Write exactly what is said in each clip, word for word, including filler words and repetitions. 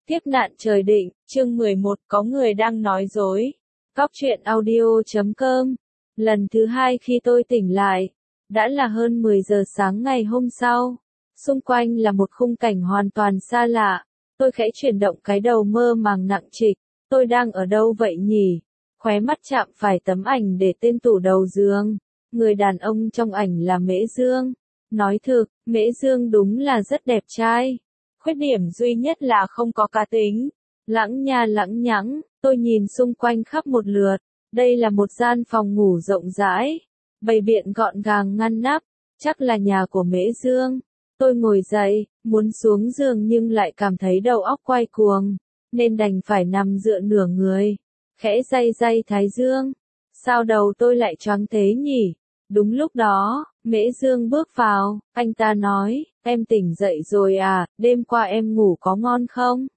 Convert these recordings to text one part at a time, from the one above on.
Kiếp nạn trời định, chương mười một, có người đang nói dối. Góc truyện audio chấm com. Lần thứ hai khi tôi tỉnh lại, đã là hơn mười giờ sáng ngày hôm sau. Xung quanh là một khung cảnh hoàn toàn xa lạ. Tôi khẽ chuyển động cái đầu mơ màng nặng trịch. Tôi đang ở đâu vậy nhỉ? Khóe mắt chạm phải tấm ảnh để tên tủ đầu giường. Người đàn ông trong ảnh là Mễ Dương. Nói thực, Mễ Dương đúng là rất đẹp trai. Khuyết điểm duy nhất là không có cá tính. Lãng nha lãng nhãng, tôi nhìn xung quanh khắp một lượt. Đây là một gian phòng ngủ rộng rãi, bày biện gọn gàng ngăn nắp, chắc là nhà của Mễ Dương. Tôi ngồi dậy, muốn xuống giường nhưng lại cảm thấy đầu óc quay cuồng, nên đành phải nằm dựa nửa người, khẽ day day thái dương. Sao đầu tôi lại choáng thế nhỉ? Đúng lúc đó, Mễ Dương bước vào, anh ta nói, em tỉnh dậy rồi à, đêm qua em ngủ có ngon không?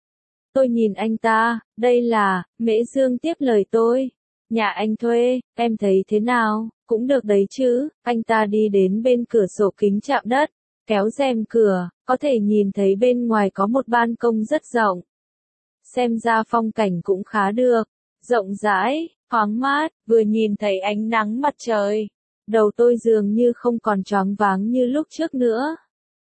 Tôi nhìn anh ta, đây là, Mễ Dương tiếp lời tôi. Nhà anh thuê, em thấy thế nào, cũng được đấy chứ. Anh ta đi đến bên cửa sổ kính chạm đất, kéo rèm cửa, có thể nhìn thấy bên ngoài có một ban công rất rộng. Xem ra phong cảnh cũng khá được, rộng rãi, thoáng mát, vừa nhìn thấy ánh nắng mặt trời. Đầu tôi dường như không còn choáng váng như lúc trước nữa.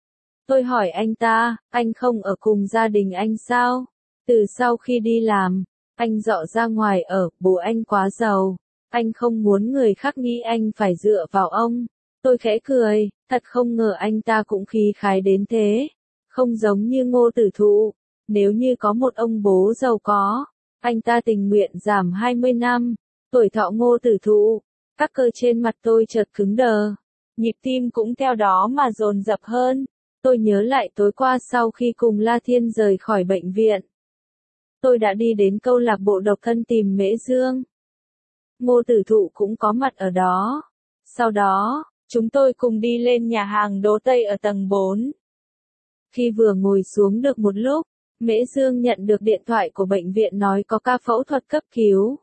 Tôi hỏi anh ta, anh không ở cùng gia đình anh sao? Từ sau khi đi làm, anh dọn ra ngoài ở, bố anh quá giàu. Anh không muốn người khác nghĩ anh phải dựa vào ông. Tôi khẽ cười, thật không ngờ anh ta cũng khí khái đến thế. Không giống như Ngô Tử Thụ. Nếu như có một ông bố giàu có, anh ta tình nguyện giảm hai mươi năm, tuổi thọ Ngô Tử Thụ. Các cơ trên mặt tôi chợt cứng đờ. Nhịp tim cũng theo đó mà dồn dập hơn. Tôi nhớ lại tối qua sau khi cùng La Thiên rời khỏi bệnh viện. Tôi đã đi đến câu lạc bộ độc thân tìm Mễ Dương. Ngô Tử Thụ cũng có mặt ở đó. Sau đó, chúng tôi cùng đi lên nhà hàng Đỗ Tây ở tầng bốn. Khi vừa ngồi xuống được một lúc, Mễ Dương nhận được điện thoại của bệnh viện nói có ca phẫu thuật cấp cứu.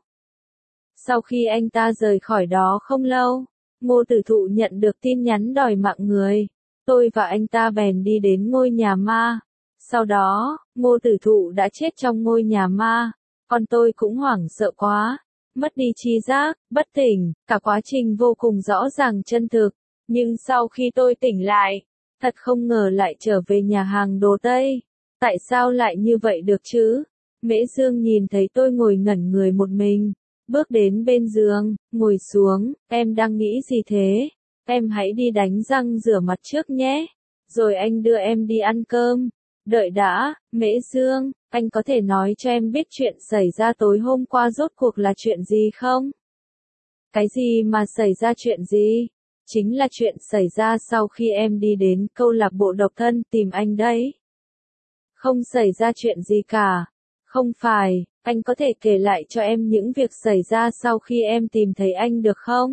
Sau khi anh ta rời khỏi đó không lâu, Ngô Tử Thụ nhận được tin nhắn đòi mạng người. Tôi và anh ta bèn đi đến ngôi nhà ma. Sau đó, Ngô Tử Thụ đã chết trong ngôi nhà ma. Còn tôi cũng hoảng sợ quá. Mất đi tri giác, bất tỉnh, cả quá trình vô cùng rõ ràng chân thực. Nhưng sau khi tôi tỉnh lại, thật không ngờ lại trở về nhà hàng Đỗ Tây. Tại sao lại như vậy được chứ? Mễ Dương nhìn thấy tôi ngồi ngẩn người một mình. Bước đến bên giường, ngồi xuống, em đang nghĩ gì thế? Em hãy đi đánh răng rửa mặt trước nhé. Rồi anh đưa em đi ăn cơm. Đợi đã, Mễ Dương, anh có thể nói cho em biết chuyện xảy ra tối hôm qua rốt cuộc là chuyện gì không? Cái gì mà xảy ra chuyện gì? Chính là chuyện xảy ra sau khi em đi đến câu lạc bộ độc thân tìm anh đấy. Không xảy ra chuyện gì cả. Không phải, anh có thể kể lại cho em những việc xảy ra sau khi em tìm thấy anh được không?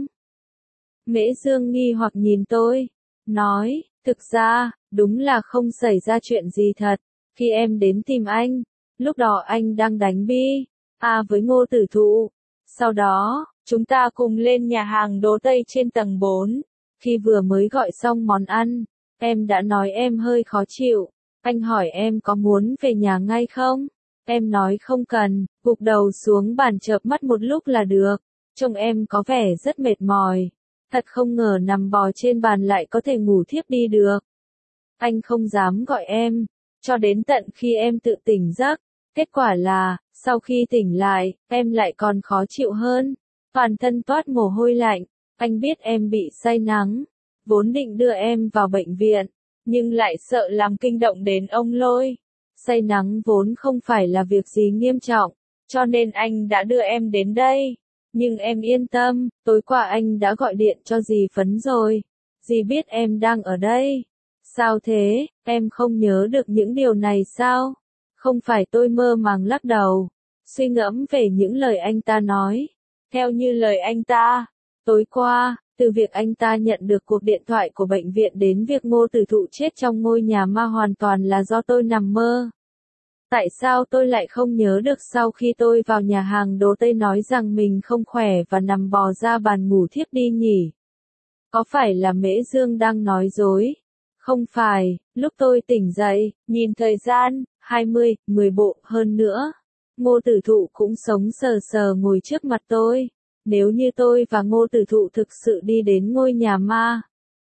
Mễ Dương nghi hoặc nhìn tôi, nói, thực ra, đúng là không xảy ra chuyện gì thật. Khi em đến tìm anh, lúc đó anh đang đánh bi, à với Ngô Tử Thụ. Sau đó, chúng ta cùng lên nhà hàng Đỗ Tây trên tầng bốn. Khi vừa mới gọi xong món ăn, em đã nói em hơi khó chịu. Anh hỏi em có muốn về nhà ngay không? Em nói không cần, gục đầu xuống bàn chợp mắt một lúc là được. Trông em có vẻ rất mệt mỏi. Thật không ngờ nằm bò trên bàn lại có thể ngủ thiếp đi được. Anh không dám gọi em, cho đến tận khi em tự tỉnh giấc. Kết quả là, sau khi tỉnh lại, em lại còn khó chịu hơn. Toàn thân toát mồ hôi lạnh. Anh biết em bị say nắng. Vốn định đưa em vào bệnh viện, nhưng lại sợ làm kinh động đến ông Lôi. Say nắng vốn không phải là việc gì nghiêm trọng, cho nên anh đã đưa em đến đây. Nhưng em yên tâm, tối qua anh đã gọi điện cho dì Phấn rồi. Dì biết em đang ở đây. Sao thế, em không nhớ được những điều này sao? Không phải, tôi mơ màng lắc đầu, suy ngẫm về những lời anh ta nói. Theo như lời anh ta, tối qua, từ việc anh ta nhận được cuộc điện thoại của bệnh viện đến việc Ngô Tử Thụ chết trong ngôi nhà ma hoàn toàn là do tôi nằm mơ. Tại sao tôi lại không nhớ được sau khi tôi vào nhà hàng Đỗ Tây nói rằng mình không khỏe và nằm bò ra bàn ngủ thiếp đi nhỉ? Có phải là Mễ Dương đang nói dối? Không phải, lúc tôi tỉnh dậy, nhìn thời gian, hai mươi, mười bộ, hơn nữa. Ngô Tử Thụ cũng sống sờ sờ ngồi trước mặt tôi. Nếu như tôi và Ngô Tử Thụ thực sự đi đến ngôi nhà ma,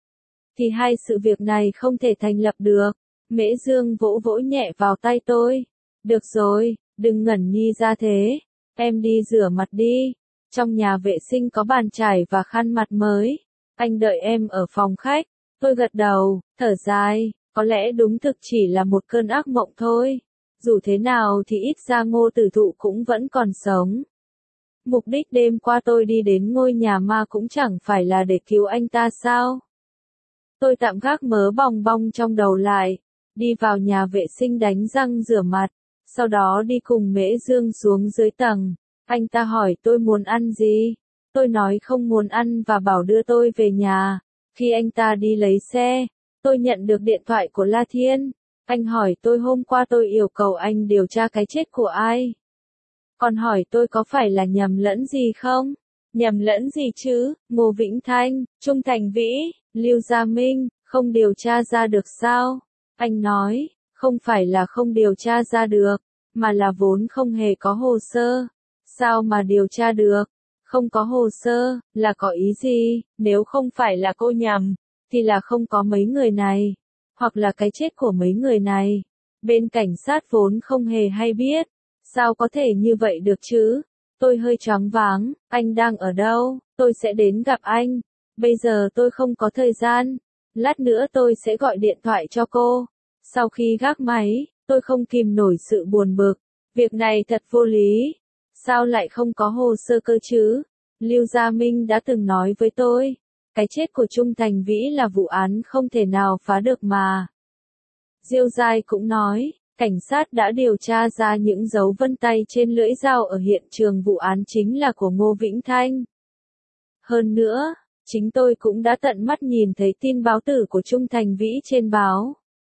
thì hai sự việc này không thể thành lập được. Mễ Dương vỗ vỗ nhẹ vào tay tôi. Được rồi, đừng ngẩn nghi ra thế. Em đi rửa mặt đi. Trong nhà vệ sinh có bàn chải và khăn mặt mới. Anh đợi em ở phòng khách. Tôi gật đầu, thở dài. Có lẽ đúng thực chỉ là một cơn ác mộng thôi. Dù thế nào thì ít ra Ngô Tử Thụ cũng vẫn còn sống. Mục đích đêm qua tôi đi đến ngôi nhà ma cũng chẳng phải là để cứu anh ta sao? Tôi tạm gác mớ bong bong trong đầu lại, đi vào nhà vệ sinh đánh răng rửa mặt, sau đó đi cùng Mễ Dương xuống dưới tầng. Anh ta hỏi tôi muốn ăn gì? Tôi nói không muốn ăn và bảo đưa tôi về nhà. Khi anh ta đi lấy xe, tôi nhận được điện thoại của La Thiên. Anh hỏi tôi hôm qua tôi yêu cầu anh điều tra cái chết của ai. Còn hỏi tôi có phải là nhầm lẫn gì không? Nhầm lẫn gì chứ? Ngô Vĩnh Thanh, Trung Thành Vĩ, Lưu Gia Minh, không điều tra ra được sao? Anh nói, không phải là không điều tra ra được, mà là vốn không hề có hồ sơ. Sao mà điều tra được? Không có hồ sơ, là có ý gì? Nếu không phải là cô nhầm, thì là không có mấy người này, hoặc là cái chết của mấy người này. Bên cảnh sát vốn không hề hay biết. Sao có thể như vậy được chứ? Tôi hơi choáng váng. Anh đang ở đâu? Tôi sẽ đến gặp anh. Bây giờ tôi không có thời gian. Lát nữa tôi sẽ gọi điện thoại cho cô. Sau khi gác máy, tôi không kìm nổi sự buồn bực. Việc này thật vô lý. Sao lại không có hồ sơ cơ chứ? Lưu Gia Minh đã từng nói với tôi. Cái chết của Trung Thành Vĩ là vụ án không thể nào phá được mà. Diêu Giai cũng nói. Cảnh sát đã điều tra ra những dấu vân tay trên lưỡi dao ở hiện trường vụ án chính là của Ngô Vĩnh Thanh. Hơn nữa, chính tôi cũng đã tận mắt nhìn thấy tin báo tử của Trung Thành Vĩ trên báo.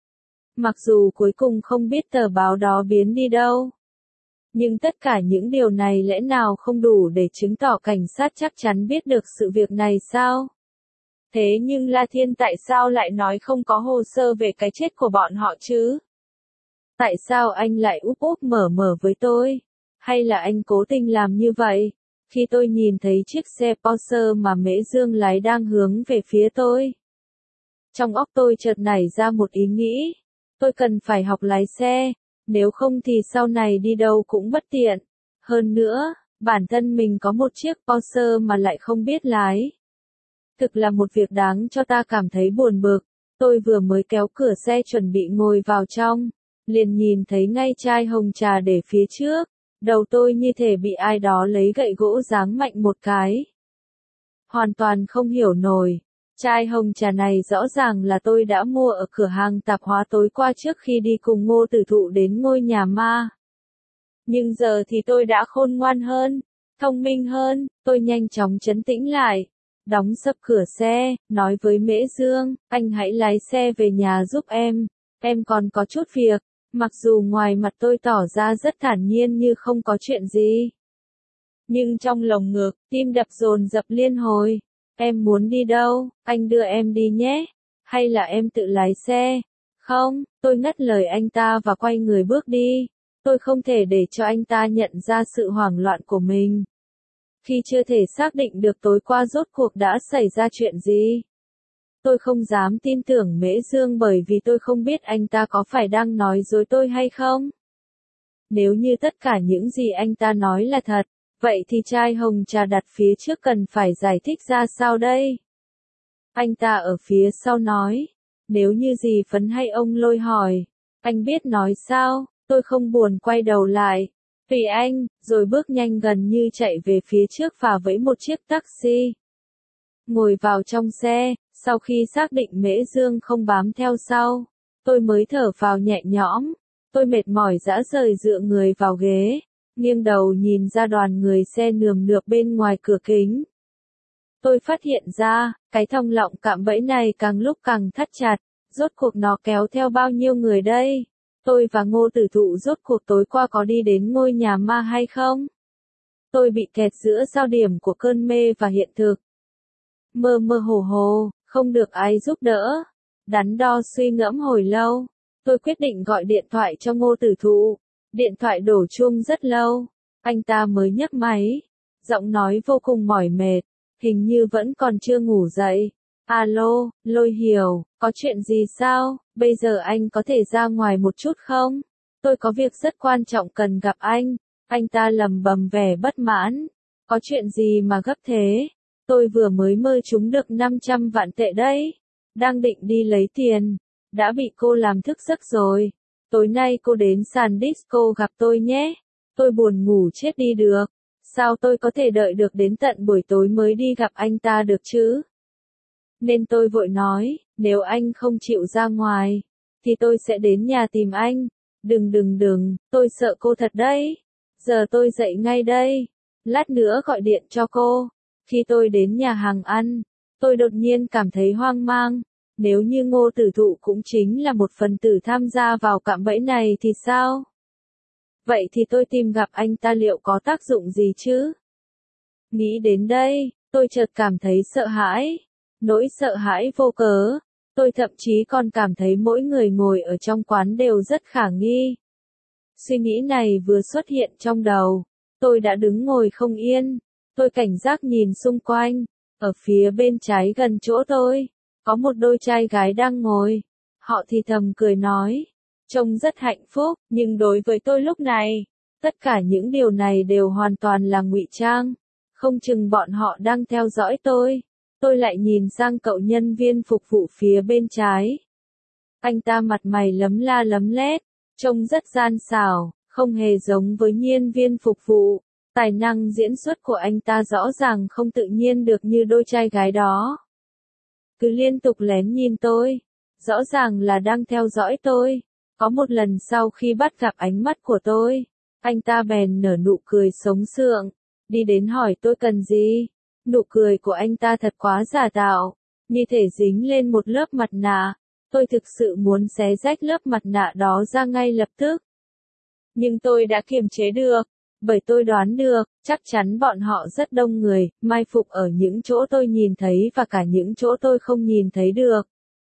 Mặc dù cuối cùng không biết tờ báo đó biến đi đâu. Nhưng tất cả những điều này lẽ nào không đủ để chứng tỏ cảnh sát chắc chắn biết được sự việc này sao? Thế nhưng La Thiên tại sao lại nói không có hồ sơ về cái chết của bọn họ chứ? Tại sao anh lại úp úp mở mở với tôi? Hay là anh cố tình làm như vậy? Khi tôi nhìn thấy chiếc xe Porsche mà Mễ Dương lái đang hướng về phía tôi, trong óc tôi chợt nảy ra một ý nghĩ. Tôi cần phải học lái xe, nếu không thì sau này đi đâu cũng bất tiện. Hơn nữa, bản thân mình có một chiếc Porsche mà lại không biết lái. Thực là một việc đáng cho ta cảm thấy buồn bực. Tôi vừa mới kéo cửa xe chuẩn bị ngồi vào trong, liền nhìn thấy ngay chai hồng trà để phía trước. Đầu tôi như thể bị ai đó lấy gậy gỗ giáng mạnh một cái. Hoàn toàn không hiểu nổi. Chai hồng trà này rõ ràng là tôi đã mua ở cửa hàng tạp hóa tối qua trước khi đi cùng Ngô Tử Thụ đến ngôi nhà ma. Nhưng giờ thì tôi đã khôn ngoan hơn, thông minh hơn, tôi nhanh chóng trấn tĩnh lại. Đóng sập cửa xe, nói với Mễ Dương, anh hãy lái xe về nhà giúp em, em còn có chút việc. Mặc dù ngoài mặt tôi tỏ ra rất thản nhiên như không có chuyện gì, nhưng trong lồng ngực, tim đập dồn dập liên hồi. Em muốn đi đâu, anh đưa em đi nhé, hay là em tự lái xe? Không, tôi ngắt lời anh ta và quay người bước đi. Tôi không thể để cho anh ta nhận ra sự hoảng loạn của mình. Khi chưa thể xác định được tối qua rốt cuộc đã xảy ra chuyện gì, tôi không dám tin tưởng Mễ Dương bởi vì tôi không biết anh ta có phải đang nói dối tôi hay không. Nếu như tất cả những gì anh ta nói là thật, vậy thì chai hồng trà đặt phía trước cần phải giải thích ra sao đây? Anh ta ở phía sau nói, nếu như gì Phấn hay ông Lôi hỏi, anh biết nói sao? Tôi không buồn quay đầu lại. Tùy anh, rồi bước nhanh gần như chạy về phía trước và vẫy một chiếc taxi. Ngồi vào trong xe, sau khi xác định Mễ Dương không bám theo sau, tôi mới thở phào nhẹ nhõm. Tôi mệt mỏi rã rời dựa người vào ghế, nghiêng đầu nhìn ra đoàn người xe nườm nượp bên ngoài cửa kính. Tôi phát hiện ra, cái thòng lọng cạm bẫy này càng lúc càng thắt chặt, rốt cuộc nó kéo theo bao nhiêu người đây? Tôi và Ngô Tử Thụ rốt cuộc tối qua có đi đến ngôi nhà ma hay không? Tôi bị kẹt giữa giao điểm của cơn mê và hiện thực. Mơ mơ hồ hồ, không được ai giúp đỡ. Đắn đo suy ngẫm hồi lâu. Tôi quyết định gọi điện thoại cho Ngô Tử Thụ. Điện thoại đổ chuông rất lâu, anh ta mới nhấc máy. Giọng nói vô cùng mỏi mệt, hình như vẫn còn chưa ngủ dậy. Alo, Lôi Hiểu, có chuyện gì sao? Bây giờ anh có thể ra ngoài một chút không? Tôi có việc rất quan trọng cần gặp anh. Anh ta lầm bầm vẻ bất mãn. Có chuyện gì mà gấp thế? Tôi vừa mới mơ trúng được năm trăm vạn tệ đấy. Đang định đi lấy tiền. Đã bị cô làm thức giấc rồi. Tối nay cô đến sàn disco gặp tôi nhé. Tôi buồn ngủ chết đi được. Sao tôi có thể đợi được đến tận buổi tối mới đi gặp anh ta được chứ? Nên tôi vội nói, nếu anh không chịu ra ngoài, thì tôi sẽ đến nhà tìm anh. Đừng đừng đừng, tôi sợ cô thật đấy. Giờ tôi dậy ngay đây. Lát nữa gọi điện cho cô. Khi tôi đến nhà hàng ăn, tôi đột nhiên cảm thấy hoang mang. Nếu như Ngô Tử Thụ cũng chính là một phần tử tham gia vào cạm bẫy này thì sao? Vậy thì tôi tìm gặp anh ta liệu có tác dụng gì chứ? Nghĩ đến đây, tôi chợt cảm thấy sợ hãi. Nỗi sợ hãi vô cớ. Tôi thậm chí còn cảm thấy mỗi người ngồi ở trong quán đều rất khả nghi. Suy nghĩ này vừa xuất hiện trong đầu. Tôi đã đứng ngồi không yên. Tôi cảnh giác nhìn xung quanh. Ở phía bên trái gần chỗ tôi, có một đôi trai gái đang ngồi. Họ thì thầm cười nói. Trông rất hạnh phúc, nhưng đối với tôi lúc này, tất cả những điều này đều hoàn toàn là ngụy trang. Không chừng bọn họ đang theo dõi tôi. Tôi lại nhìn sang cậu nhân viên phục vụ phía bên trái. Anh ta mặt mày lấm la lấm lét, trông rất gian xảo, không hề giống với nhân viên phục vụ. Tài năng diễn xuất của anh ta rõ ràng không tự nhiên được như đôi trai gái đó. Cứ liên tục lén nhìn tôi, rõ ràng là đang theo dõi tôi. Có một lần sau khi bắt gặp ánh mắt của tôi, anh ta bèn nở nụ cười sống sượng, đi đến hỏi tôi cần gì. Nụ cười của anh ta thật quá giả tạo, như thể dính lên một lớp mặt nạ. Tôi thực sự muốn xé rách lớp mặt nạ đó ra ngay lập tức. Nhưng tôi đã kiềm chế được, bởi tôi đoán được, chắc chắn bọn họ rất đông người, mai phục ở những chỗ tôi nhìn thấy và cả những chỗ tôi không nhìn thấy được.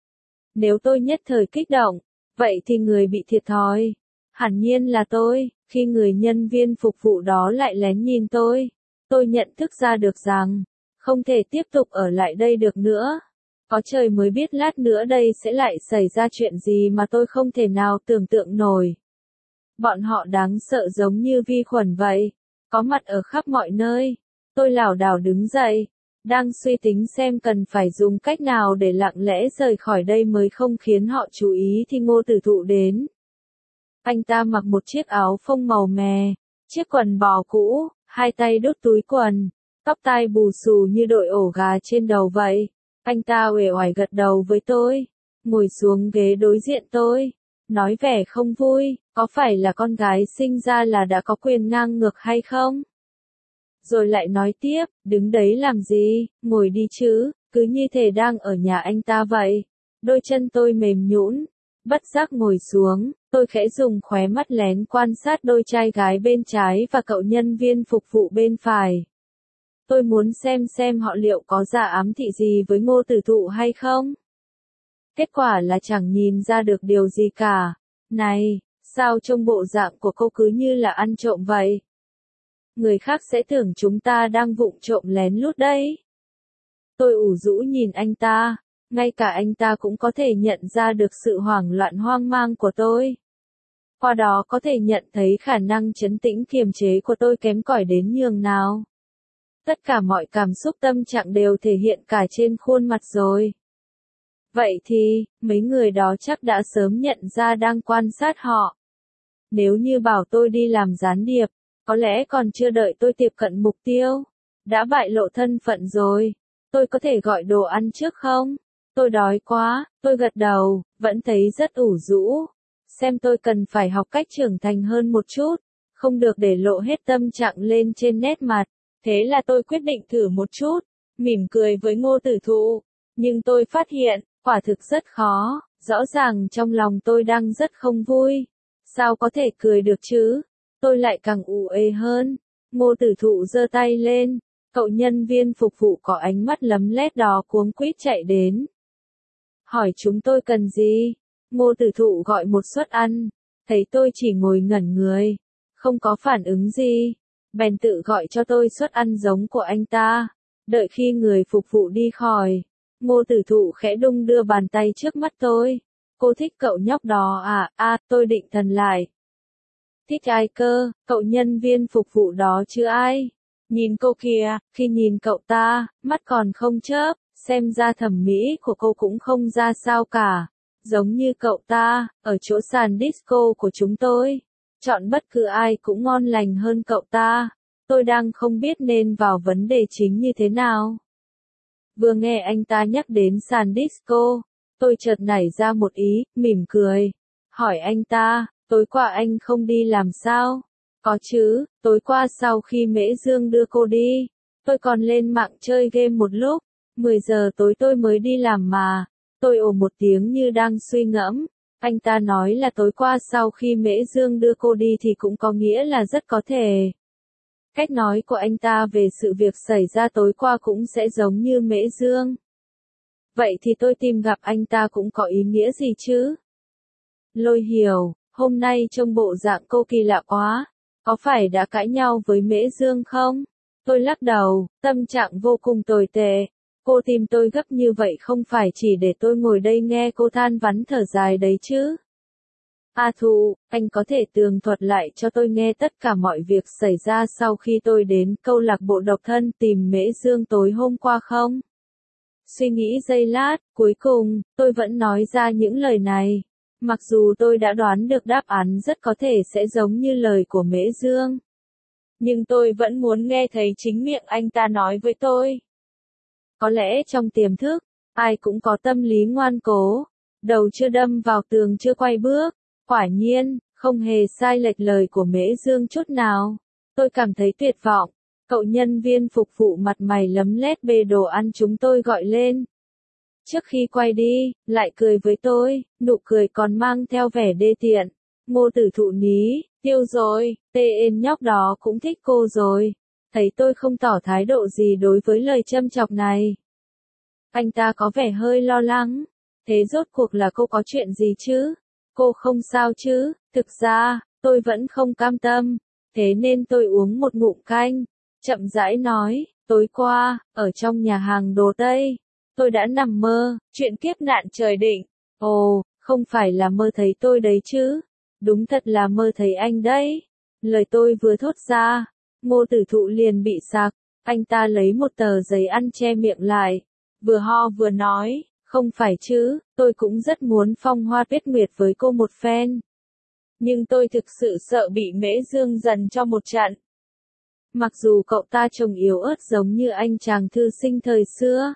Nếu tôi nhất thời kích động, vậy thì người bị thiệt thòi hẳn nhiên là tôi. Khi người nhân viên phục vụ đó lại lén nhìn tôi, tôi nhận thức ra được rằng, không thể tiếp tục ở lại đây được nữa. Có trời mới biết lát nữa đây sẽ lại xảy ra chuyện gì mà tôi không thể nào tưởng tượng nổi. Bọn họ đáng sợ giống như vi khuẩn vậy, có mặt ở khắp mọi nơi. Tôi lảo đảo đứng dậy, đang suy tính xem cần phải dùng cách nào để lặng lẽ rời khỏi đây mới không khiến họ chú ý thì Ngô Tử Thụ đến. Anh ta mặc một chiếc áo phông màu mè, chiếc quần bò cũ, hai tay đút túi quần, tóc tai bù xù như đội ổ gà trên đầu vậy. Anh ta uể oải gật đầu với tôi, ngồi xuống ghế đối diện tôi, nói vẻ không vui, có phải là con gái sinh ra là đã có quyền ngang ngược hay không? Rồi lại nói tiếp, đứng đấy làm gì, ngồi đi chứ, cứ như thể đang ở nhà anh ta vậy. Đôi chân tôi mềm nhũn, bất giác ngồi xuống, tôi khẽ dùng khóe mắt lén quan sát đôi trai gái bên trái và cậu nhân viên phục vụ bên phải. Tôi muốn xem xem họ liệu có giả ám thị gì với Ngô Tử Thụ hay không. Kết quả là chẳng nhìn ra được điều gì cả. Này, sao trông bộ dạng của cô cứ như là ăn trộm vậy? Người khác sẽ tưởng chúng ta đang vụng trộm lén lút đấy. Tôi ủ rũ nhìn anh ta, ngay cả anh ta cũng có thể nhận ra được sự hoảng loạn hoang mang của tôi. Qua đó có thể nhận thấy khả năng trấn tĩnh kiềm chế của tôi kém cỏi đến nhường nào. Tất cả mọi cảm xúc tâm trạng đều thể hiện cả trên khuôn mặt rồi. Vậy thì, mấy người đó chắc đã sớm nhận ra đang quan sát họ. Nếu như bảo tôi đi làm gián điệp, có lẽ còn chưa đợi tôi tiếp cận mục tiêu, đã bại lộ thân phận rồi. Tôi có thể gọi đồ ăn trước không? Tôi đói quá, tôi gật đầu, vẫn thấy rất ủ rũ. Xem tôi cần phải học cách trưởng thành hơn một chút, không được để lộ hết tâm trạng lên trên nét mặt. Thế là tôi quyết định thử một chút, mỉm cười với Ngô Tử Thụ. Nhưng tôi phát hiện, quả thực rất khó, rõ ràng trong lòng tôi đang rất không vui. Sao có thể cười được chứ? Tôi lại càng ù ê hơn. Ngô Tử Thụ giơ tay lên, cậu nhân viên phục vụ có ánh mắt lấm lét đó cuống quýt chạy đến. Hỏi chúng tôi cần gì? Ngô Tử Thụ gọi một suất ăn, thấy tôi chỉ ngồi ngẩn người, không có phản ứng gì, bèn tự gọi cho tôi suất ăn giống của anh ta. Đợi khi người phục vụ đi khỏi, Ngô Tử Thụ khẽ đung đưa bàn tay trước mắt tôi. Cô thích cậu nhóc đó à? A, tôi định thần lại. Thích ai cơ? Cậu nhân viên phục vụ đó chứ ai? Nhìn cô kìa, khi nhìn cậu ta, mắt còn không chớp, xem ra thẩm mỹ của cô cũng không ra sao cả. Giống như cậu ta, ở chỗ sàn disco của chúng tôi, chọn bất cứ ai cũng ngon lành hơn cậu ta. Tôi đang không biết nên vào vấn đề chính như thế nào. Vừa nghe anh ta nhắc đến sàn disco, tôi chợt nảy ra một ý, mỉm cười. Hỏi anh ta, tối qua anh không đi làm sao? Có chứ, tối qua sau khi Mễ Dương đưa cô đi, tôi còn lên mạng chơi game một lúc, mười giờ tối tôi mới đi làm mà. Tôi ồ một tiếng như đang suy ngẫm. Anh ta nói là tối qua sau khi Mễ Dương đưa cô đi thì cũng có nghĩa là rất có thể. Cách nói của anh ta về sự việc xảy ra tối qua cũng sẽ giống như Mễ Dương. Vậy thì tôi tìm gặp anh ta cũng có ý nghĩa gì chứ? Lôi Hiểu, hôm nay trông bộ dạng cô kỳ lạ quá, có phải đã cãi nhau với Mễ Dương không? Tôi lắc đầu, tâm trạng vô cùng tồi tệ. Cô tìm tôi gấp như vậy không phải chỉ để tôi ngồi đây nghe cô than vãn thở dài đấy chứ. A Thụ, anh có thể tường thuật lại cho tôi nghe tất cả mọi việc xảy ra sau khi tôi đến câu lạc bộ độc thân tìm Mễ Dương tối hôm qua không? Suy nghĩ giây lát, cuối cùng, tôi vẫn nói ra những lời này. Mặc dù tôi đã đoán được đáp án rất có thể sẽ giống như lời của Mễ Dương. Nhưng tôi vẫn muốn nghe thấy chính miệng anh ta nói với tôi. Có lẽ trong tiềm thức, ai cũng có tâm lý ngoan cố, đầu chưa đâm vào tường chưa quay bước. Quả nhiên, không hề sai lệch lời của Mễ Dương chút nào. Tôi cảm thấy tuyệt vọng. Cậu nhân viên phục vụ mặt mày lấm lét bê đồ ăn chúng tôi gọi lên. Trước khi quay đi, lại cười với tôi, nụ cười còn mang theo vẻ đê tiện. Ngô Tử Thụ ní, tiêu rồi, tên nhóc đó cũng thích cô rồi. Thấy tôi không tỏ thái độ gì đối với lời châm chọc này. Anh ta có vẻ hơi lo lắng. Thế rốt cuộc là cô có chuyện gì chứ? Cô không sao chứ? Thực ra, tôi vẫn không cam tâm. Thế nên tôi uống một ngụm canh. Chậm rãi nói, tối qua, ở trong nhà hàng đồ Tây, tôi đã nằm mơ, chuyện kiếp nạn trời định. Ồ, không phải là mơ thấy tôi đấy chứ? Đúng thật là mơ thấy anh đấy. Lời tôi vừa thốt ra, Ngô Tử Thụ liền bị sặc. Anh ta lấy một tờ giấy ăn che miệng lại, vừa ho vừa nói, không phải chứ, tôi cũng rất muốn phong hoa tuyết nguyệt với cô một phen. Nhưng tôi thực sự sợ bị Mễ Dương dần cho một trận. Mặc dù cậu ta trông yếu ớt giống như anh chàng thư sinh thời xưa.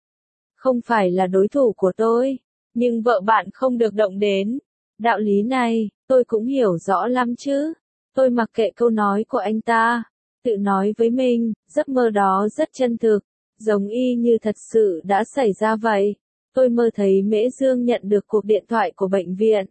Không phải là đối thủ của tôi, nhưng vợ bạn không được động đến. Đạo lý này, tôi cũng hiểu rõ lắm chứ. Tôi mặc kệ câu nói của anh ta, tự nói với mình, giấc mơ đó rất chân thực, giống y như thật sự đã xảy ra vậy. Tôi mơ thấy Mễ Dương nhận được cuộc điện thoại của bệnh viện.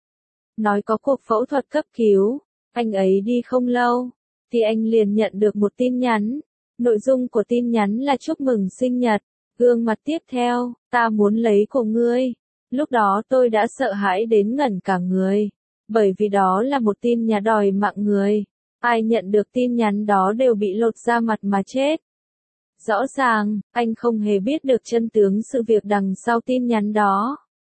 Nói có cuộc phẫu thuật cấp cứu, anh ấy đi không lâu, thì anh liền nhận được một tin nhắn. Nội dung của tin nhắn là chúc mừng sinh nhật, gương mặt tiếp theo, ta muốn lấy của ngươi. Lúc đó tôi đã sợ hãi đến ngẩn cả người, bởi vì đó là một tin nhắn đòi mạng người. Ai nhận được tin nhắn đó đều bị lột da mặt mà chết. Rõ ràng, anh không hề biết được chân tướng sự việc đằng sau tin nhắn đó.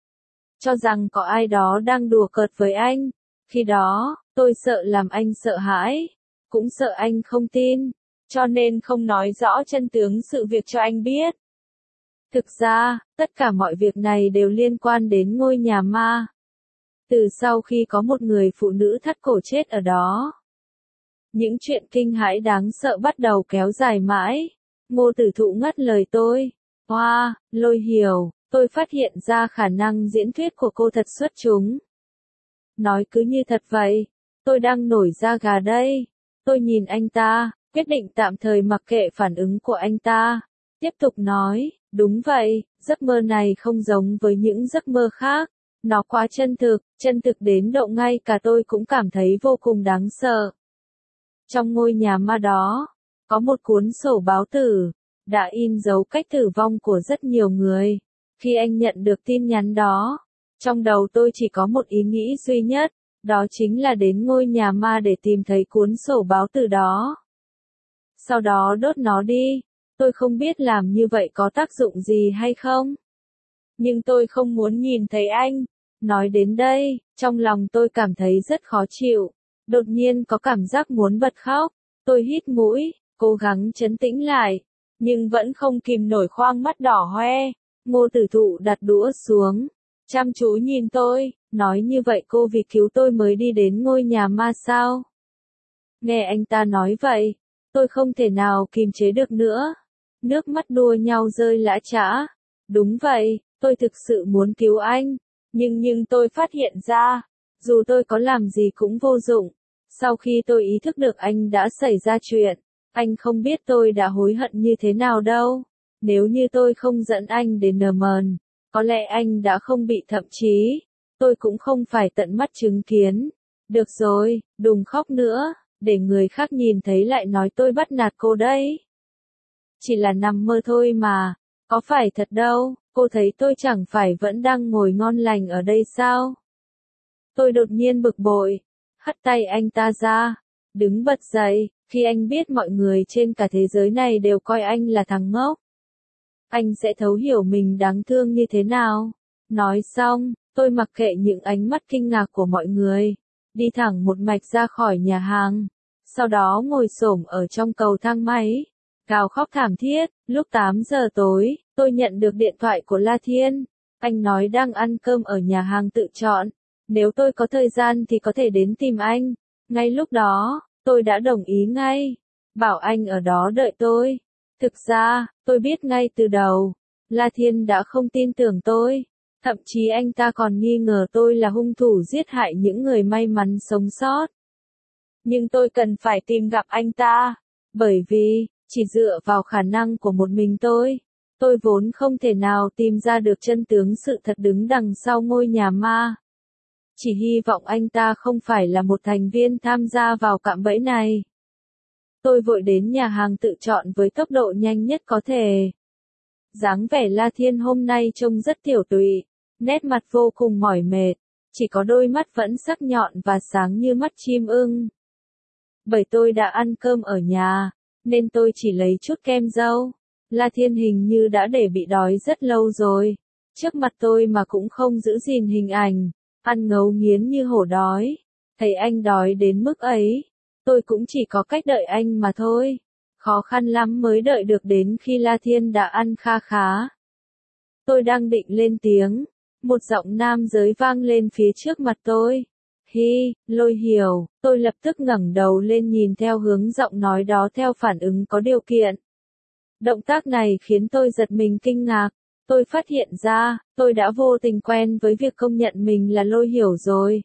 Cho rằng có ai đó đang đùa cợt với anh. Khi đó, tôi sợ làm anh sợ hãi, cũng sợ anh không tin, cho nên không nói rõ chân tướng sự việc cho anh biết. Thực ra, tất cả mọi việc này đều liên quan đến ngôi nhà ma. Từ sau khi có một người phụ nữ thắt cổ chết ở đó, những chuyện kinh hãi đáng sợ bắt đầu kéo dài mãi. Ngô Tử Thụ ngắt lời tôi. Hoa, wow, Lôi Hiểu, tôi phát hiện ra khả năng diễn thuyết của cô thật xuất chúng. Nói cứ như thật vậy, tôi đang nổi da gà đây. Tôi nhìn anh ta, quyết định tạm thời mặc kệ phản ứng của anh ta. Tiếp tục nói, đúng vậy, giấc mơ này không giống với những giấc mơ khác. Nó quá chân thực, chân thực đến độ ngay cả tôi cũng cảm thấy vô cùng đáng sợ. Trong ngôi nhà ma đó, có một cuốn sổ báo tử, đã in dấu cách tử vong của rất nhiều người. Khi anh nhận được tin nhắn đó, Trong đầu tôi chỉ có một ý nghĩ duy nhất, đó chính là đến ngôi nhà ma để tìm thấy cuốn sổ báo từ đó. Sau đó đốt nó đi. Tôi không biết làm như vậy có tác dụng gì hay không. Nhưng tôi không muốn nhìn thấy anh. Nói đến đây, trong lòng tôi cảm thấy rất khó chịu. Đột nhiên có cảm giác muốn bật khóc. Tôi hít mũi, cố gắng trấn tĩnh lại. Nhưng vẫn không kìm nổi khoang mắt đỏ hoe. Ngô Tử Thụ đặt đũa xuống. Chăm chú nhìn tôi, nói như vậy cô vì cứu tôi mới đi đến ngôi nhà ma sao? Nghe anh ta nói vậy, tôi không thể nào kìm chế được nữa. Nước mắt đua nhau rơi lã chã. Đúng vậy, tôi thực sự muốn cứu anh. Nhưng nhưng tôi phát hiện ra, dù tôi có làm gì cũng vô dụng. Sau khi tôi ý thức được anh đã xảy ra chuyện, anh không biết tôi đã hối hận như thế nào đâu. Nếu như tôi không dẫn anh đến nờ mờn, có lẽ anh đã không bị, thậm chí, tôi cũng không phải tận mắt chứng kiến. Được rồi, đừng khóc nữa, để người khác nhìn thấy lại nói tôi bắt nạt cô đấy. Chỉ là nằm mơ thôi mà, có phải thật đâu, cô thấy tôi chẳng phải vẫn đang ngồi ngon lành ở đây sao? Tôi đột nhiên bực bội, hất tay anh ta ra, đứng bật dậy, khi anh biết mọi người trên cả thế giới này đều coi anh là thằng ngốc. Anh sẽ thấu hiểu mình đáng thương như thế nào. Nói xong, tôi mặc kệ những ánh mắt kinh ngạc của mọi người, đi thẳng một mạch ra khỏi nhà hàng, sau đó ngồi xổm ở trong cầu thang máy, gào khóc thảm thiết. Lúc tám giờ tối, tôi nhận được điện thoại của La Thiên. Anh nói đang ăn cơm ở nhà hàng tự chọn. Nếu tôi có thời gian thì có thể đến tìm anh. Ngay lúc đó, tôi đã đồng ý ngay. Bảo anh ở đó đợi tôi. Thực ra, tôi biết ngay từ đầu, La Thiên đã không tin tưởng tôi. Thậm chí anh ta còn nghi ngờ tôi là hung thủ giết hại những người may mắn sống sót. Nhưng tôi cần phải tìm gặp anh ta. Bởi vì, chỉ dựa vào khả năng của một mình tôi, tôi vốn không thể nào tìm ra được chân tướng sự thật đứng đằng sau ngôi nhà ma. Chỉ hy vọng anh ta không phải là một thành viên tham gia vào cạm bẫy này. Tôi vội đến nhà hàng tự chọn với tốc độ nhanh nhất có thể. Dáng vẻ La Thiên hôm nay trông rất tiểu tụy, nét mặt vô cùng mỏi mệt, chỉ có đôi mắt vẫn sắc nhọn và sáng như mắt chim ưng. Bởi tôi đã ăn cơm ở nhà, nên tôi chỉ lấy chút kem dâu. La Thiên hình như đã để bị đói rất lâu rồi. Trước mặt tôi mà cũng không giữ gìn hình ảnh, ăn ngấu nghiến như hổ đói. Thấy anh đói đến mức ấy, tôi cũng chỉ có cách đợi anh mà thôi. Khó khăn lắm mới đợi được đến khi La Thiên đã ăn kha khá. Tôi đang định lên tiếng, một giọng nam giới vang lên phía trước mặt tôi. Hi, Lôi Hiểu. Tôi lập tức ngẩng đầu lên nhìn theo hướng giọng nói đó theo phản ứng có điều kiện. Động tác này khiến tôi giật mình kinh ngạc. Tôi phát hiện ra, tôi đã vô tình quen với việc công nhận mình là Lôi Hiểu rồi.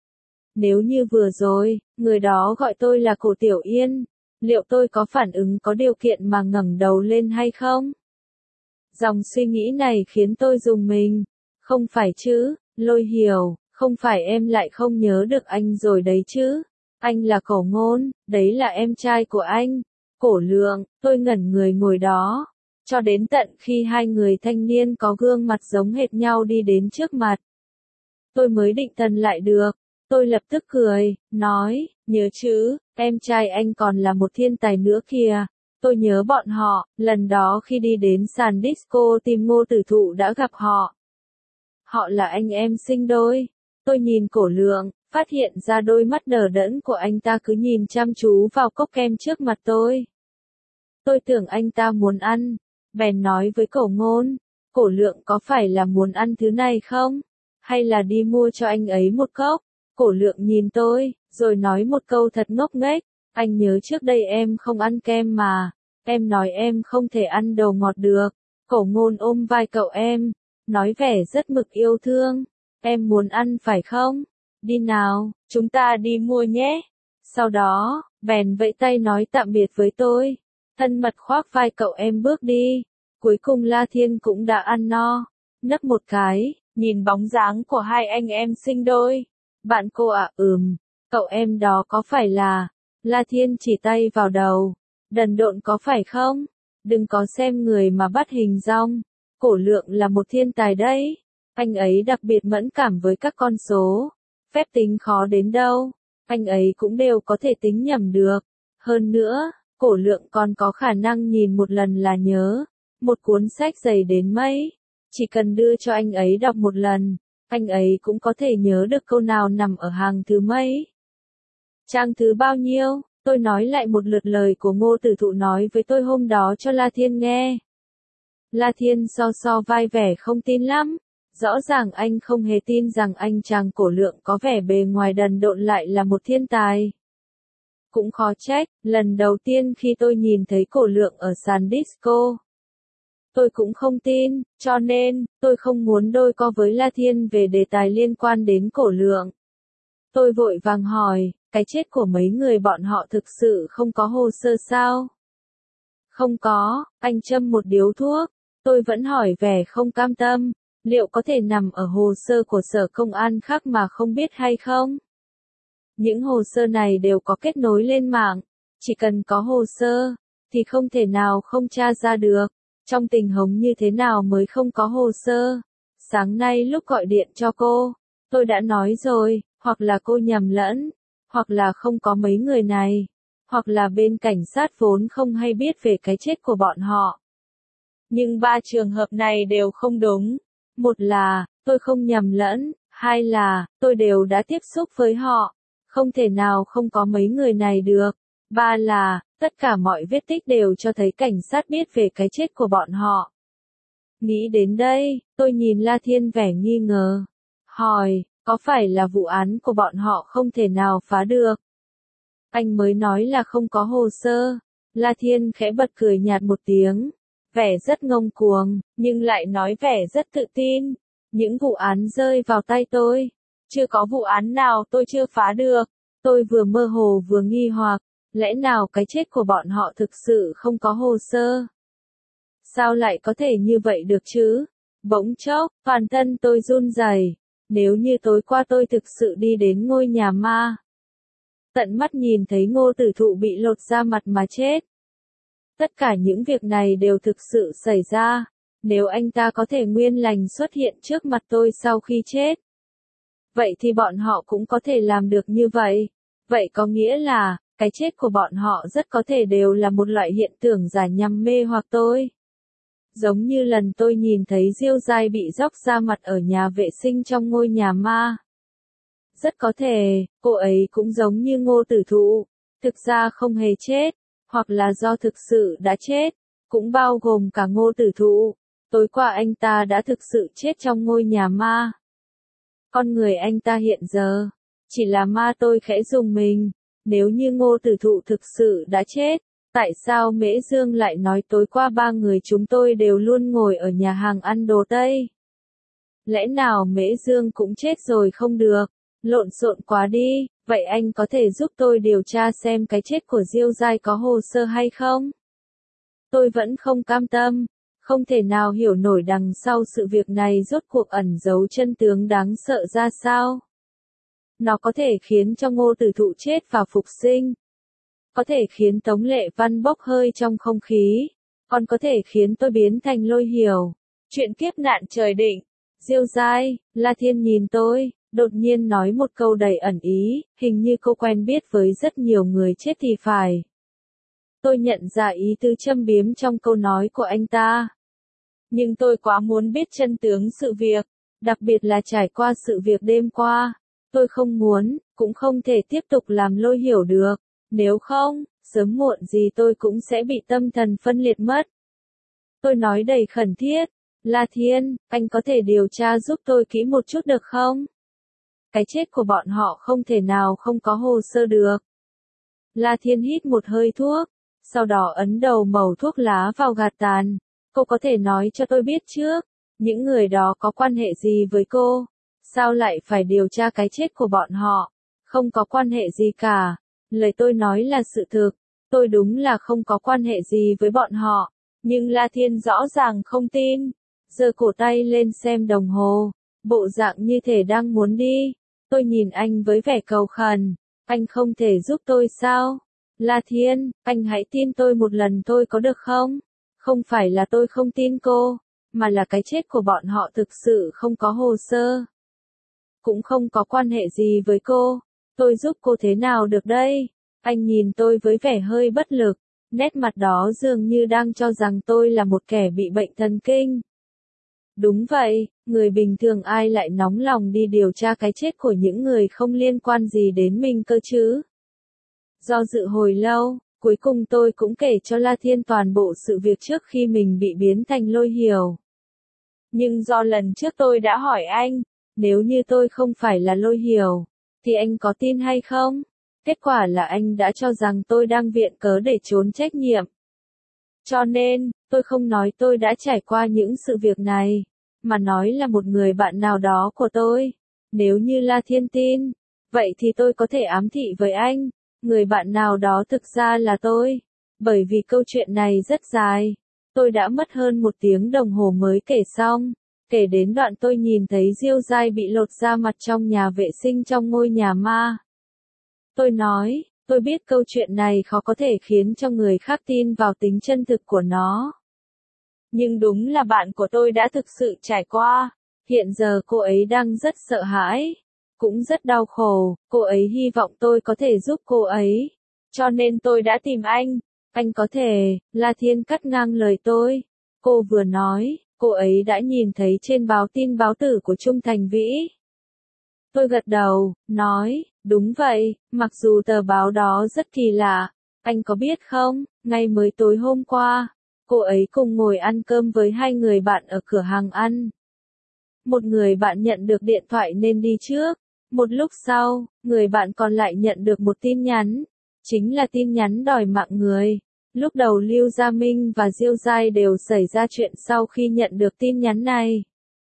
Nếu như vừa rồi, người đó gọi tôi là Cổ Tiểu Yên, liệu tôi có phản ứng có điều kiện mà ngẩng đầu lên hay không? Dòng suy nghĩ này khiến tôi rùng mình. Không phải chứ, Lôi Hiểu, không phải em lại không nhớ được anh rồi đấy chứ? Anh là Cổ Ngôn, đấy là em trai của anh. Cổ Lượng. Tôi ngẩn người ngồi đó, cho đến tận khi hai người thanh niên có gương mặt giống hệt nhau đi đến trước mặt. Tôi mới định thần lại được. Tôi lập tức cười, nói, nhớ chứ, em trai anh còn là một thiên tài nữa kìa. Tôi nhớ bọn họ, lần đó khi đi đến sàn disco tìm Ngô Tử Thụ đã gặp họ. Họ là anh em sinh đôi. Tôi nhìn Cổ Lượng, phát hiện ra đôi mắt đờ đẫn của anh ta cứ nhìn chăm chú vào cốc kem trước mặt tôi. Tôi tưởng anh ta muốn ăn, bèn nói với Cổ Ngôn, Cổ Lượng có phải là muốn ăn thứ này không? Hay là đi mua cho anh ấy một cốc? Cổ Lượng nhìn tôi, rồi nói một câu thật ngốc nghếch, anh nhớ trước đây em không ăn kem mà, em nói em không thể ăn đồ ngọt được. Cổ Ngôn ôm vai cậu em, nói vẻ rất mực yêu thương, em muốn ăn phải không? Đi nào, chúng ta đi mua nhé. Sau đó, bèn vẫy tay nói tạm biệt với tôi, thân mật khoác vai cậu em bước đi. Cuối cùng La Thiên cũng đã ăn no, nấp một cái, nhìn bóng dáng của hai anh em sinh đôi. Bạn cô ạ, à, ừm, cậu em đó có phải là... La Thiên chỉ tay vào đầu. Đần độn có phải không? Đừng có xem người mà bắt hình dong. Cổ Lượng là một thiên tài đấy. Anh ấy đặc biệt mẫn cảm với các con số. Phép tính khó đến đâu, anh ấy cũng đều có thể tính nhầm được. Hơn nữa, Cổ Lượng còn có khả năng nhìn một lần là nhớ. Một cuốn sách dày đến mấy, chỉ cần đưa cho anh ấy đọc một lần, anh ấy cũng có thể nhớ được câu nào nằm ở hàng thứ mấy. Trang thứ bao nhiêu, tôi nói lại một lượt lời của Ngô Tử Thụ nói với tôi hôm đó cho La Thiên nghe. La Thiên so so vai vẻ không tin lắm. Rõ ràng anh không hề tin rằng anh chàng Cổ Lượng có vẻ bề ngoài đần độn lại là một thiên tài. Cũng khó trách, lần đầu tiên khi tôi nhìn thấy Cổ Lượng ở sàn disco, tôi cũng không tin, cho nên, tôi không muốn đôi co với La Thiên về đề tài liên quan đến Cổ Lượng. Tôi vội vàng hỏi, cái chết của mấy người bọn họ thực sự không có hồ sơ sao? Không có, anh châm một điếu thuốc, tôi vẫn hỏi vẻ không cam tâm. Liệu có thể nằm ở hồ sơ của sở công an khác mà không biết hay không? Những hồ sơ này đều có kết nối lên mạng, chỉ cần có hồ sơ, thì không thể nào không tra ra được. Trong tình huống như thế nào mới không có hồ sơ? Sáng nay lúc gọi điện cho cô, tôi đã nói rồi, hoặc là cô nhầm lẫn, hoặc là không có mấy người này, hoặc là bên cảnh sát vốn không hay biết về cái chết của bọn họ. Nhưng ba trường hợp này đều không đúng. Một là, tôi không nhầm lẫn, hai là, tôi đều đã tiếp xúc với họ, không thể nào không có mấy người này được. Ba là, tất cả mọi vết tích đều cho thấy cảnh sát biết về cái chết của bọn họ. Nghĩ đến đây, tôi nhìn La Thiên vẻ nghi ngờ. Hỏi, có phải là vụ án của bọn họ không thể nào phá được? Anh mới nói là không có hồ sơ. La Thiên khẽ bật cười nhạt một tiếng. Vẻ rất ngông cuồng, nhưng lại nói vẻ rất tự tin. Những vụ án rơi vào tay tôi. Chưa có vụ án nào tôi chưa phá được. Tôi vừa mơ hồ vừa nghi hoặc. Lẽ nào cái chết của bọn họ thực sự không có hồ sơ? Sao lại có thể như vậy được chứ? Bỗng chốc, toàn thân tôi run rẩy. Nếu như tối qua tôi thực sự đi đến ngôi nhà ma, tận mắt nhìn thấy Ngô Tử Thụ bị lột da mặt mà chết. Tất cả những việc này đều thực sự xảy ra. Nếu anh ta có thể nguyên lành xuất hiện trước mặt tôi sau khi chết, vậy thì bọn họ cũng có thể làm được như vậy. Vậy có nghĩa là, cái chết của bọn họ rất có thể đều là một loại hiện tượng giả nhằm mê hoặc tôi. Giống như lần tôi nhìn thấy Diêu Giai bị róc da mặt ở nhà vệ sinh trong ngôi nhà ma. Rất có thể, cô ấy cũng giống như Ngô Tử Thụ, thực ra không hề chết, hoặc là do thực sự đã chết, cũng bao gồm cả Ngô Tử Thụ. Tối qua anh ta đã thực sự chết trong ngôi nhà ma. Con người anh ta hiện giờ, chỉ là ma. Tôi khẽ rùng mình. Nếu như Ngô Tử Thụ thực sự đã chết, tại sao Mễ Dương lại nói tối qua ba người chúng tôi đều luôn ngồi ở nhà hàng ăn đồ Tây? Lẽ nào Mễ Dương cũng chết rồi không được? Lộn xộn quá đi, vậy anh có thể giúp tôi điều tra xem cái chết của Diêu Giai có hồ sơ hay không? Tôi vẫn không cam tâm, không thể nào hiểu nổi đằng sau sự việc này rốt cuộc ẩn giấu chân tướng đáng sợ ra sao. Nó có thể khiến cho Ngô Tử Thụ chết và phục sinh. Có thể khiến Tống Lệ Văn bốc hơi trong không khí. Còn có thể khiến tôi biến thành Lôi Hiểu. Chuyện kiếp nạn trời định. Diêu Giai, La Thiên nhìn tôi, đột nhiên nói một câu đầy ẩn ý, hình như cô quen biết với rất nhiều người chết thì phải. Tôi nhận ra ý tứ châm biếm trong câu nói của anh ta. Nhưng tôi quá muốn biết chân tướng sự việc, đặc biệt là trải qua sự việc đêm qua. Tôi không muốn, cũng không thể tiếp tục làm Lôi Hiểu được. Nếu không, sớm muộn gì tôi cũng sẽ bị tâm thần phân liệt mất. Tôi nói đầy khẩn thiết. La Thiên, anh có thể điều tra giúp tôi kỹ một chút được không? Cái chết của bọn họ không thể nào không có hồ sơ được. La Thiên hít một hơi thuốc, sau đó ấn đầu mẩu thuốc lá vào gạt tàn. Cô có thể nói cho tôi biết trước, những người đó có quan hệ gì với cô? Sao lại phải điều tra cái chết của bọn họ? Không có quan hệ gì cả. Lời tôi nói là sự thực. Tôi đúng là không có quan hệ gì với bọn họ. Nhưng La Thiên rõ ràng không tin. Giơ cổ tay lên xem đồng hồ. Bộ dạng như thể đang muốn đi. Tôi nhìn anh với vẻ cầu khẩn. Anh không thể giúp tôi sao? La Thiên, anh hãy tin tôi một lần thôi có được không? Không phải là tôi không tin cô. mà là cái chết của bọn họ thực sự không có hồ sơ. Cũng không có quan hệ gì với cô. Tôi giúp cô thế nào được đây? Anh nhìn tôi với vẻ hơi bất lực, nét mặt đó dường như đang cho rằng tôi là một kẻ bị bệnh thần kinh. Đúng vậy, người bình thường ai lại nóng lòng đi điều tra cái chết của những người không liên quan gì đến mình cơ chứ? Do dự hồi lâu, cuối cùng tôi cũng kể cho La Thiên toàn bộ sự việc trước khi mình bị biến thành Lôi Hiểu. Nhưng do lần trước tôi đã hỏi anh, nếu như tôi không phải là Lôi Hiểu, thì anh có tin hay không? Kết quả là anh đã cho rằng tôi đang viện cớ để trốn trách nhiệm. Cho nên, tôi không nói tôi đã trải qua những sự việc này, mà nói là một người bạn nào đó của tôi. Nếu như La Thiên tin, vậy thì tôi có thể ám thị với anh, người bạn nào đó thực ra là tôi. Bởi vì câu chuyện này rất dài, tôi đã mất hơn một tiếng đồng hồ mới kể xong, kể đến đoạn tôi nhìn thấy Diêu Giai bị lột da mặt trong nhà vệ sinh trong ngôi nhà ma. Tôi nói, tôi biết câu chuyện này khó có thể khiến cho người khác tin vào tính chân thực của nó. Nhưng đúng là bạn của tôi đã thực sự trải qua. Hiện giờ cô ấy đang rất sợ hãi, cũng rất đau khổ, cô ấy hy vọng tôi có thể giúp cô ấy. Cho nên tôi đã tìm anh. Anh có thể, La Thiên cắt ngang lời tôi. Cô vừa nói, cô ấy đã nhìn thấy trên báo tin báo tử của Trung Thành Vĩ. Tôi gật đầu, nói, đúng vậy, mặc dù tờ báo đó rất kỳ lạ. Anh có biết không, ngay mới tối hôm qua, cô ấy cùng ngồi ăn cơm với hai người bạn ở cửa hàng ăn. Một người bạn nhận được điện thoại nên đi trước. Một lúc sau, người bạn còn lại nhận được một tin nhắn. Chính là tin nhắn đòi mạng người. Lúc đầu Lưu Gia Minh và Diêu Giai đều xảy ra chuyện sau khi nhận được tin nhắn này.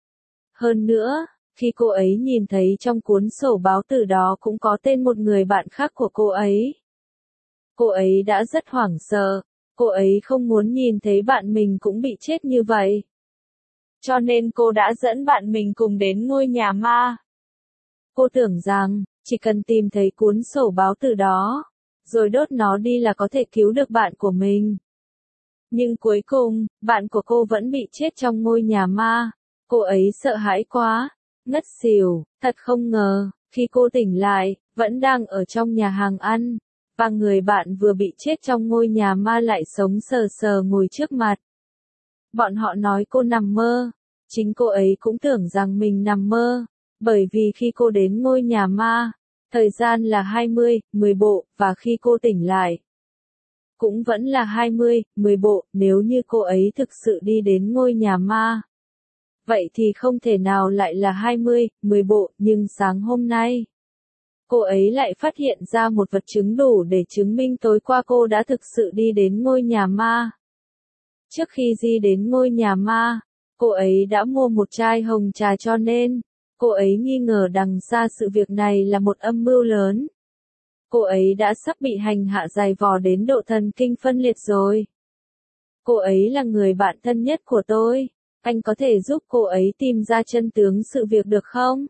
Hơn nữa, khi cô ấy nhìn thấy trong cuốn sổ báo tử đó cũng có tên một người bạn khác của cô ấy. Cô ấy đã rất hoảng sợ, cô ấy không muốn nhìn thấy bạn mình cũng bị chết như vậy. Cho nên cô đã dẫn bạn mình cùng đến ngôi nhà ma. Cô tưởng rằng, chỉ cần tìm thấy cuốn sổ báo tử đó, rồi đốt nó đi là có thể cứu được bạn của mình. Nhưng cuối cùng, bạn của cô vẫn bị chết trong ngôi nhà ma. Cô ấy sợ hãi quá, ngất xỉu, thật không ngờ, khi cô tỉnh lại, vẫn đang ở trong nhà hàng ăn, và người bạn vừa bị chết trong ngôi nhà ma lại sống sờ sờ ngồi trước mặt. Bọn họ nói cô nằm mơ, chính cô ấy cũng tưởng rằng mình nằm mơ, bởi vì khi cô đến ngôi nhà ma, thời gian là hai mươi, mười bộ, và khi cô tỉnh lại, cũng vẫn là hai mươi, mười bộ, nếu như cô ấy thực sự đi đến ngôi nhà ma. Vậy thì không thể nào lại là hai mươi, mười bộ, nhưng sáng hôm nay, cô ấy lại phát hiện ra một vật chứng đủ để chứng minh tối qua cô đã thực sự đi đến ngôi nhà ma. Trước khi đi đến ngôi nhà ma, cô ấy đã mua một chai hồng trà cho nên, cô ấy nghi ngờ đằng xa sự việc này là một âm mưu lớn. Cô ấy đã sắp bị hành hạ dày vò đến độ thần kinh phân liệt rồi. Cô ấy là người bạn thân nhất của tôi. Anh có thể giúp cô ấy tìm ra chân tướng sự việc được không?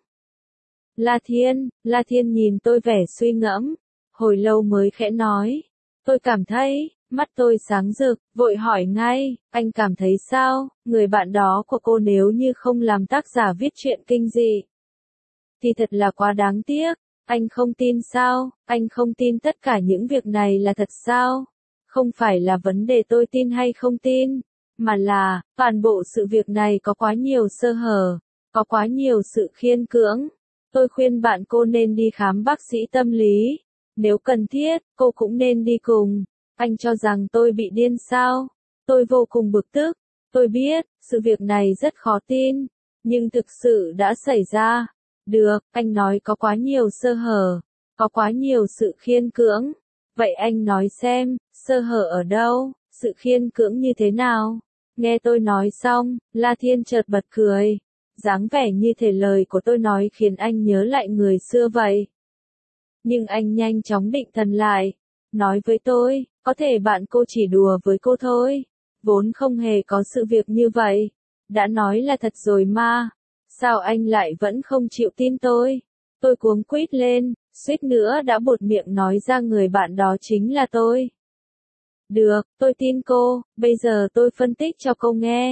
La Thiên, La Thiên nhìn tôi vẻ suy ngẫm, hồi lâu mới khẽ nói. Tôi cảm thấy, mắt tôi sáng rực, vội hỏi ngay, anh cảm thấy sao, người bạn đó của cô nếu như không làm tác giả viết truyện kinh dị, thì thật là quá đáng tiếc. Anh không tin sao, anh không tin tất cả những việc này là thật sao? Không phải là vấn đề tôi tin hay không tin, mà là, toàn bộ sự việc này có quá nhiều sơ hở, có quá nhiều sự khiên cưỡng. Tôi khuyên bạn cô nên đi khám bác sĩ tâm lý. Nếu cần thiết, cô cũng nên đi cùng. Anh cho rằng tôi bị điên sao? Tôi vô cùng bực tức. Tôi biết, sự việc này rất khó tin, nhưng thực sự đã xảy ra. Được, anh nói có quá nhiều sơ hở, có quá nhiều sự khiên cưỡng. Vậy anh nói xem, sơ hở ở đâu, sự khiên cưỡng như thế nào? Nghe tôi nói xong, La Thiên chợt bật cười. Dáng vẻ như thể lời của tôi nói khiến anh nhớ lại người xưa vậy. Nhưng anh nhanh chóng định thần lại, nói với tôi, có thể bạn cô chỉ đùa với cô thôi, vốn không hề có sự việc như vậy. Đã nói là thật rồi mà, sao anh lại vẫn không chịu tin tôi? Tôi cuống quýt lên, suýt nữa đã buột miệng nói ra người bạn đó chính là tôi. Được, tôi tin cô, bây giờ tôi phân tích cho cô nghe.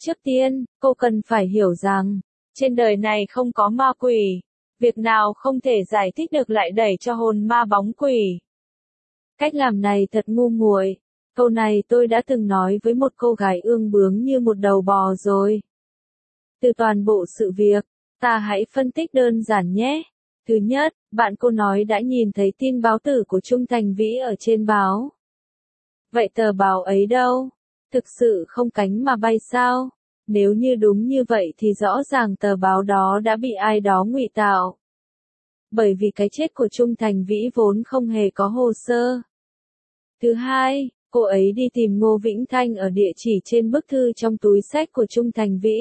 Trước tiên, cô cần phải hiểu rằng, trên đời này không có ma quỷ. Việc nào không thể giải thích được lại đẩy cho hồn ma bóng quỷ. Cách làm này thật ngu muội. Câu này tôi đã từng nói với một cô gái ương bướng như một đầu bò rồi. Từ toàn bộ sự việc, ta hãy phân tích đơn giản nhé. Thứ nhất, bạn cô nói đã nhìn thấy tin báo tử của Trung Thành Vĩ ở trên báo. Vậy tờ báo ấy đâu? Thực sự không cánh mà bay sao? Nếu như đúng như vậy thì rõ ràng tờ báo đó đã bị ai đó ngụy tạo. Bởi vì cái chết của Trung Thành Vĩ vốn không hề có hồ sơ. Thứ hai, cô ấy đi tìm Ngô Vĩnh Thanh ở địa chỉ trên bức thư trong túi xách của Trung Thành Vĩ.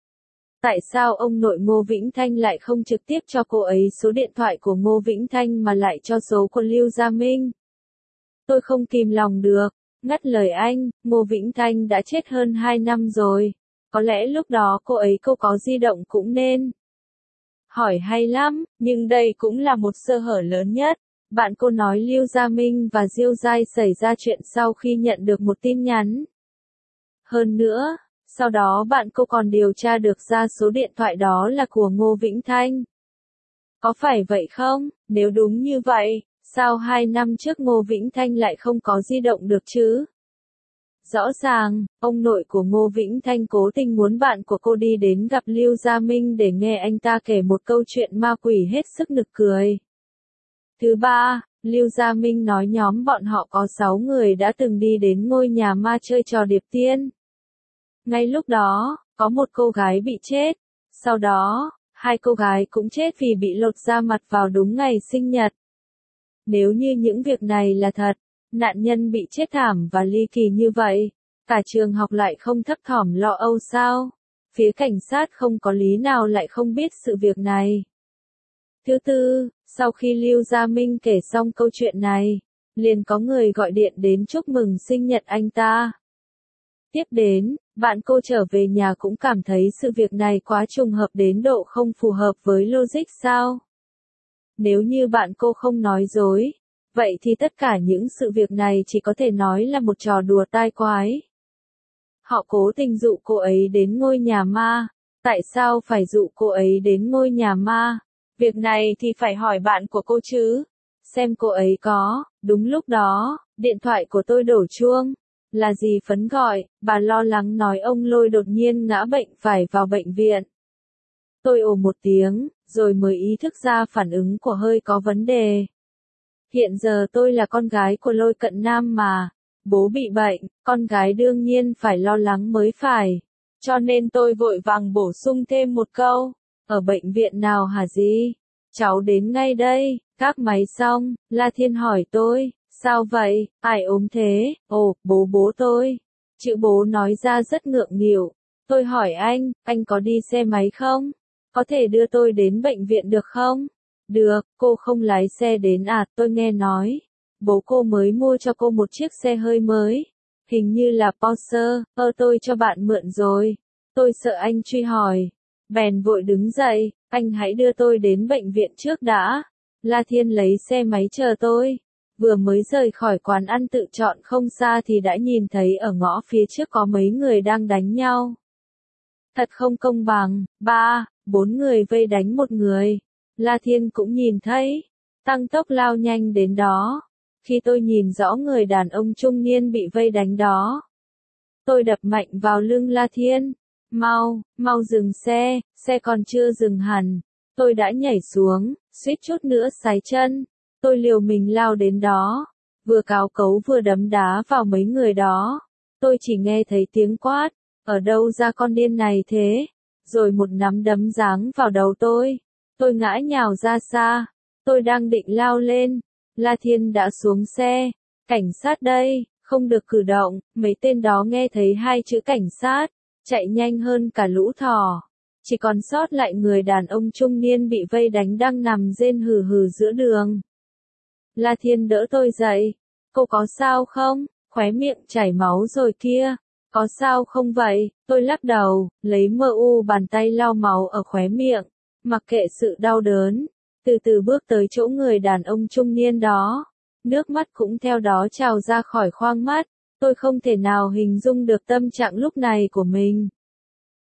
Tại sao ông nội Ngô Vĩnh Thanh lại không trực tiếp cho cô ấy số điện thoại của Ngô Vĩnh Thanh mà lại cho số của Lưu Gia Minh? Tôi không kìm lòng được, ngắt lời anh, Ngô Vĩnh Thanh đã chết hơn hai năm rồi. Có lẽ lúc đó cô ấy cô có di động cũng nên. Hỏi hay lắm, nhưng đây cũng là một sơ hở lớn nhất. Bạn cô nói Lưu Gia Minh và Diêu Giai xảy ra chuyện sau khi nhận được một tin nhắn. Hơn nữa, sau đó bạn cô còn điều tra được ra số điện thoại đó là của Ngô Vĩnh Thanh. Có phải vậy không? Nếu đúng như vậy, sao hai năm trước Ngô Vĩnh Thanh lại không có di động được chứ? Rõ ràng, ông nội của Ngô Vĩnh Thanh cố tình muốn bạn của cô đi đến gặp Lưu Gia Minh để nghe anh ta kể một câu chuyện ma quỷ hết sức nực cười. Thứ ba, Lưu Gia Minh nói nhóm bọn họ có sáu người đã từng đi đến ngôi nhà ma chơi trò điệp tiên. Ngay lúc đó, có một cô gái bị chết. Sau đó, hai cô gái cũng chết vì bị lột da mặt vào đúng ngày sinh nhật. Nếu như những việc này là thật, nạn nhân bị chết thảm và ly kỳ như vậy, cả trường học lại không thấp thỏm lo âu sao? Phía cảnh sát không có lý nào lại không biết sự việc này. Thứ tư, sau khi Lưu Gia Minh kể xong câu chuyện này, liền có người gọi điện đến chúc mừng sinh nhật anh ta. Tiếp đến, bạn cô trở về nhà cũng cảm thấy sự việc này quá trùng hợp đến độ không phù hợp với logic sao? Nếu như bạn cô không nói dối, vậy thì tất cả những sự việc này chỉ có thể nói là một trò đùa tai quái. Họ cố tình dụ cô ấy đến ngôi nhà ma. Tại sao phải dụ cô ấy đến ngôi nhà ma? Việc này thì phải hỏi bạn của cô chứ. Xem cô ấy có, đúng lúc đó, điện thoại của tôi đổ chuông. Là gì Phấn gọi, bà lo lắng nói ông Lôi đột nhiên ngã bệnh phải vào bệnh viện. Tôi ồ một tiếng, rồi mới ý thức ra phản ứng của hơi có vấn đề. Hiện giờ tôi là con gái của Lôi Cận Nam mà. Bố bị bệnh, con gái đương nhiên phải lo lắng mới phải. Cho nên tôi vội vàng bổ sung thêm một câu. Ở bệnh viện nào hả gì? Cháu đến ngay đây. Gác máy xong, La Thiên hỏi tôi. Sao vậy? Ai ốm thế? Ồ, bố bố tôi. Chữ bố nói ra rất ngượng nghịu. Tôi hỏi anh, anh có đi xe máy không? Có thể đưa tôi đến bệnh viện được không? Được, cô không lái xe đến à, tôi nghe nói. Bố cô mới mua cho cô một chiếc xe hơi mới. Hình như là Porsche, ơ tôi cho bạn mượn rồi. Tôi sợ anh truy hỏi. Bèn vội đứng dậy, anh hãy đưa tôi đến bệnh viện trước đã. La Thiên lấy xe máy chờ tôi. Vừa mới rời khỏi quán ăn tự chọn không xa thì đã nhìn thấy ở ngõ phía trước có mấy người đang đánh nhau. Thật không công bằng, ba, bốn người vây đánh một người. La Thiên cũng nhìn thấy, tăng tốc lao nhanh đến đó. Khi tôi nhìn rõ người đàn ông trung niên bị vây đánh đó, tôi đập mạnh vào lưng La Thiên. Mau, mau dừng xe, xe còn chưa dừng hẳn. Tôi đã nhảy xuống, suýt chút nữa sái chân. Tôi liều mình lao đến đó, vừa cáo cấu vừa đấm đá vào mấy người đó. Tôi chỉ nghe thấy tiếng quát, ở đâu ra con điên này thế? Rồi một nắm đấm giáng vào đầu tôi. Tôi ngã nhào ra xa. Tôi đang định lao lên. La Thiên đã xuống xe. Cảnh sát đây, không được cử động. Mấy tên đó nghe thấy hai chữ cảnh sát, chạy nhanh hơn cả lũ thỏ. Chỉ còn sót lại người đàn ông trung niên bị vây đánh đang nằm rên hừ hừ giữa đường. La Thiên đỡ tôi dậy. Cô có sao không? Khóe miệng chảy máu rồi kia. Có sao không vậy? Tôi lắc đầu, lấy mờ u bàn tay lau máu ở khóe miệng. Mặc kệ sự đau đớn, từ từ bước tới chỗ người đàn ông trung niên đó. Nước mắt cũng theo đó trào ra khỏi khoang mắt. Tôi không thể nào hình dung được tâm trạng lúc này của mình.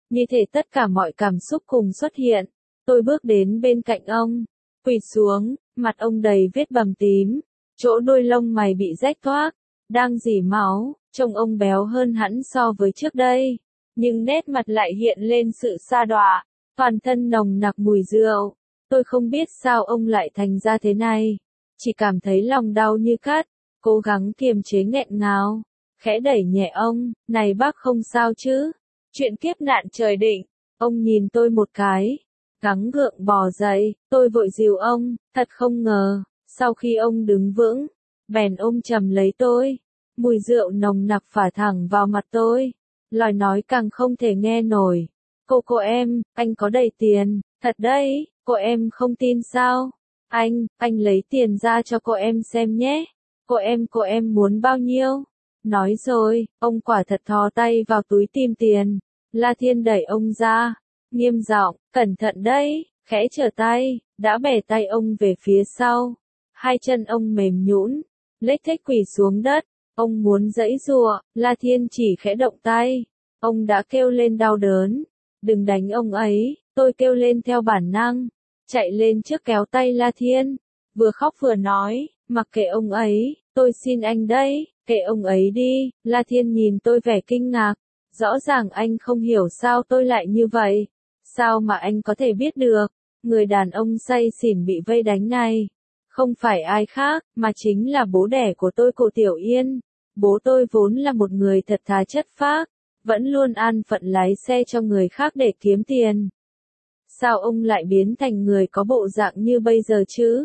như thể tất cả mọi cảm xúc cùng xuất hiện. Tôi bước đến bên cạnh ông, quỳ xuống, mặt ông đầy vết bầm tím, chỗ đôi lông mày bị rách toác, đang rỉ máu, trông ông béo hơn hẳn so với trước đây, nhưng nét mặt lại hiện lên sự sa đọa, toàn thân nồng nặc mùi rượu. Tôi không biết sao ông lại thành ra thế này, chỉ cảm thấy lòng đau như cắt, cố gắng kiềm chế nghẹn ngào, khẽ đẩy nhẹ ông, này bác không sao chứ, chuyện kiếp nạn trời định. Ông nhìn tôi một cái, gắng gượng bò dậy, tôi vội dìu ông, thật không ngờ, sau khi ông đứng vững, bèn ôm chầm lấy tôi, mùi rượu nồng nặc phả thẳng vào mặt tôi, lời nói càng không thể nghe nổi. Cô cô em, anh có đầy tiền, thật đấy, cô em không tin sao? Anh, anh lấy tiền ra cho cô em xem nhé. Cô em, cô em muốn bao nhiêu? Nói rồi, ông quả thật thò tay vào túi tìm tiền. La Thiên đẩy ông ra, nghiêm giọng, cẩn thận đấy, khẽ trở tay, đã bẻ tay ông về phía sau. Hai chân ông mềm nhũn, lếch thếch quỳ xuống đất. Ông muốn giãy giụa, La Thiên chỉ khẽ động tay. Ông đã kêu lên đau đớn. Đừng đánh ông ấy, tôi kêu lên theo bản năng. Chạy lên trước kéo tay La Thiên. Vừa khóc vừa nói, mặc kệ ông ấy, tôi xin anh đấy, kệ ông ấy đi. La Thiên nhìn tôi vẻ kinh ngạc. Rõ ràng anh không hiểu sao tôi lại như vậy. Sao mà anh có thể biết được, người đàn ông say xỉn bị vây đánh này. Không phải ai khác, mà chính là bố đẻ của tôi, Cổ Tiểu Yên. Bố tôi vốn là một người thật thà chất phác, vẫn luôn an phận lái xe cho người khác để kiếm tiền. Sao ông lại biến thành người có bộ dạng như bây giờ chứ?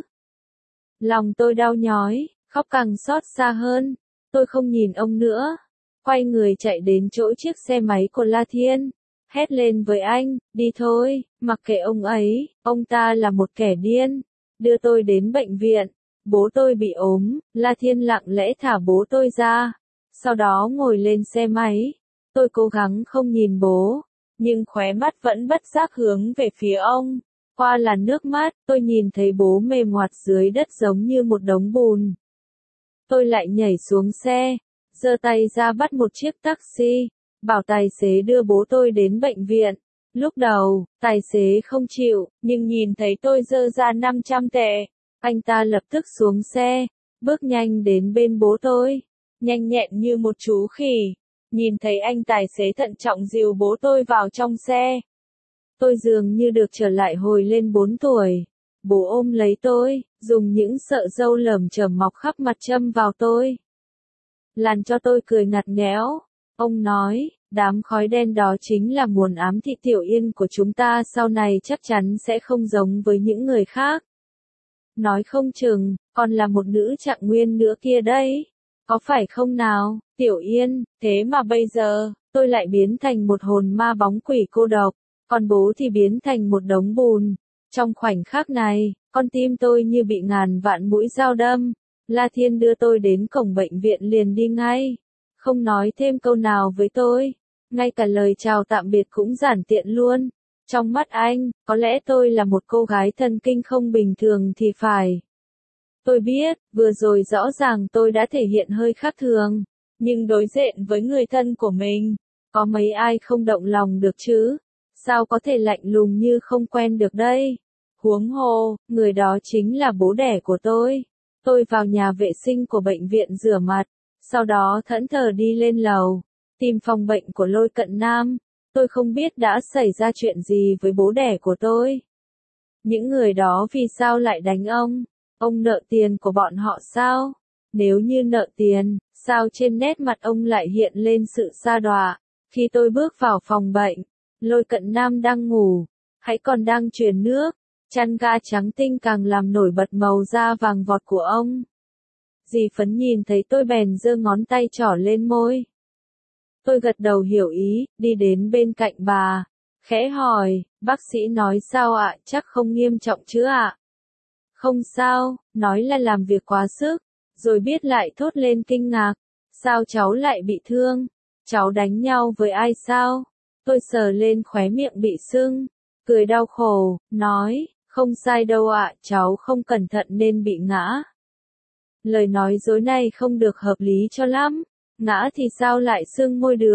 Lòng tôi đau nhói, khóc càng xót xa hơn. Tôi không nhìn ông nữa, quay người chạy đến chỗ chiếc xe máy của La Thiên, hét lên với anh, đi thôi, mặc kệ ông ấy, ông ta là một kẻ điên. Đưa tôi đến bệnh viện, bố tôi bị ốm, La Thiên lặng lẽ thả bố tôi ra, sau đó ngồi lên xe máy. Tôi cố gắng không nhìn bố, nhưng khóe mắt vẫn bất giác hướng về phía ông. Qua làn nước mắt, tôi nhìn thấy bố mềm ngoặt dưới đất giống như một đống bùn. Tôi lại nhảy xuống xe, giơ tay ra bắt một chiếc taxi, bảo tài xế đưa bố tôi đến bệnh viện. Lúc đầu, tài xế không chịu, nhưng nhìn thấy tôi giơ ra năm trăm tệ, anh ta lập tức xuống xe, bước nhanh đến bên bố tôi, nhanh nhẹn như một chú khỉ. Nhìn thấy anh tài xế thận trọng dìu bố tôi vào trong xe. Tôi dường như được trở lại hồi lên bốn tuổi. Bố ôm lấy tôi, dùng những sợi râu lởm chởm mọc khắp mặt châm vào tôi, làm cho tôi cười ngặt nghẽo. Ông nói, đám khói đen đó chính là nguồn ám thị Tiểu Yên của chúng ta, sau này chắc chắn sẽ không giống với những người khác. Nói không chừng, còn là một nữ Trạng Nguyên nữa kia đấy. Có phải không nào, Tiểu Yên, thế mà bây giờ, tôi lại biến thành một hồn ma bóng quỷ cô độc, còn bố thì biến thành một đống bùn. Trong khoảnh khắc này, con tim tôi như bị ngàn vạn mũi dao đâm. La Thiên đưa tôi đến cổng bệnh viện liền đi ngay, không nói thêm câu nào với tôi, ngay cả lời chào tạm biệt cũng giản tiện luôn. Trong mắt anh, có lẽ tôi là một cô gái thần kinh không bình thường thì phải. Tôi biết, vừa rồi rõ ràng tôi đã thể hiện hơi khác thường, nhưng đối diện với người thân của mình, có mấy ai không động lòng được chứ? Sao có thể lạnh lùng như không quen được đây? Huống hồ, người đó chính là bố đẻ của tôi. Tôi vào nhà vệ sinh của bệnh viện rửa mặt, sau đó thẫn thờ đi lên lầu, tìm phòng bệnh của Lôi Cận Nam. Tôi không biết đã xảy ra chuyện gì với bố đẻ của tôi. Những người đó vì sao lại đánh ông? Ông nợ tiền của bọn họ sao? Nếu như nợ tiền, sao trên nét mặt ông lại hiện lên sự sa đọa? Khi tôi bước vào phòng bệnh, Lôi Cận Nam đang ngủ, hãy còn đang truyền nước. Chăn ga trắng tinh càng làm nổi bật màu da vàng vọt của ông. Dì Phấn nhìn thấy tôi bèn giơ ngón tay trỏ lên môi. Tôi gật đầu hiểu ý, đi đến bên cạnh bà, khẽ hỏi, bác sĩ nói sao ạ, chắc không nghiêm trọng chứ ạ? Không sao, nói là làm việc quá sức, rồi biết lại thốt lên kinh ngạc, sao cháu lại bị thương? Cháu đánh nhau với ai sao? Tôi sờ lên khóe miệng bị sưng, cười đau khổ, nói, không sai đâu ạ, cháu không cẩn thận nên bị ngã. Lời nói dối này không được hợp lý cho lắm, ngã thì sao lại sưng môi được,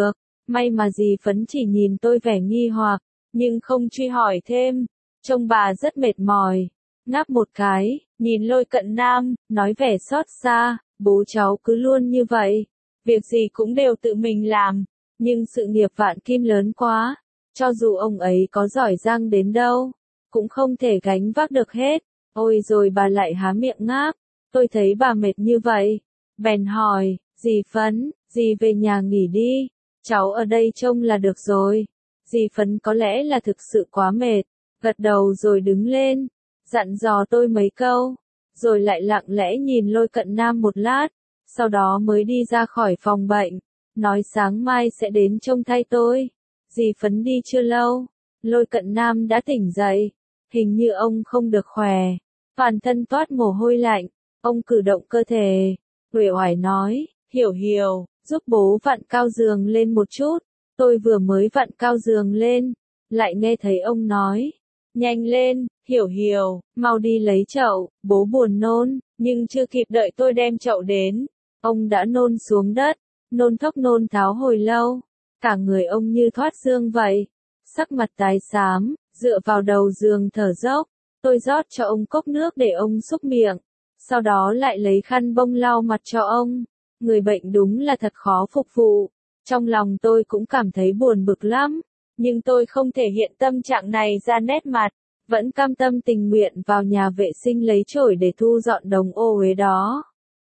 May mà dì Phấn chỉ nhìn tôi vẻ nghi hoặc, nhưng không truy hỏi thêm. Trông bà rất mệt mỏi. Ngáp một cái, nhìn Lôi Cận Nam, nói vẻ xót xa, bố cháu cứ luôn như vậy. Việc gì cũng đều tự mình làm, nhưng sự nghiệp vạn kim lớn quá. Cho dù ông ấy có giỏi giang đến đâu, cũng không thể gánh vác được hết. Ôi rồi bà lại há miệng ngáp. Tôi thấy bà mệt như vậy. Bèn hỏi, dì Phấn, dì về nhà nghỉ đi. Cháu ở đây trông là được rồi. Dì Phấn có lẽ là thực sự quá mệt. Gật đầu rồi đứng lên. Dặn dò tôi mấy câu. Rồi lại lặng lẽ nhìn Lôi Cận Nam một lát. Sau đó mới đi ra khỏi phòng bệnh. Nói sáng mai sẽ đến trông thay tôi. Dì Phấn đi chưa lâu. Lôi Cận Nam đã tỉnh dậy. Hình như ông không được khỏe. Toàn thân toát mồ hôi lạnh. Ông cử động cơ thể. Uể oải nói, Hiểu Hiểu, giúp bố vặn cao giường lên một chút. Tôi vừa mới vặn cao giường lên. Lại nghe thấy ông nói. Nhanh lên, Hiểu Hiểu, mau đi lấy chậu, bố buồn nôn. Nhưng chưa kịp đợi tôi đem chậu đến. Ông đã nôn xuống đất. Nôn thốc nôn tháo hồi lâu. Cả người ông như thoát xương vậy. Sắc mặt tái xám, dựa vào đầu giường thở dốc. Tôi rót cho ông cốc nước để ông súc miệng. Sau đó lại lấy khăn bông lau mặt cho ông. Người bệnh đúng là thật khó phục vụ. Trong lòng tôi cũng cảm thấy buồn bực lắm. Nhưng tôi không thể hiện tâm trạng này ra nét mặt. Vẫn cam tâm tình nguyện vào nhà vệ sinh lấy chổi để thu dọn đống ô uế đó.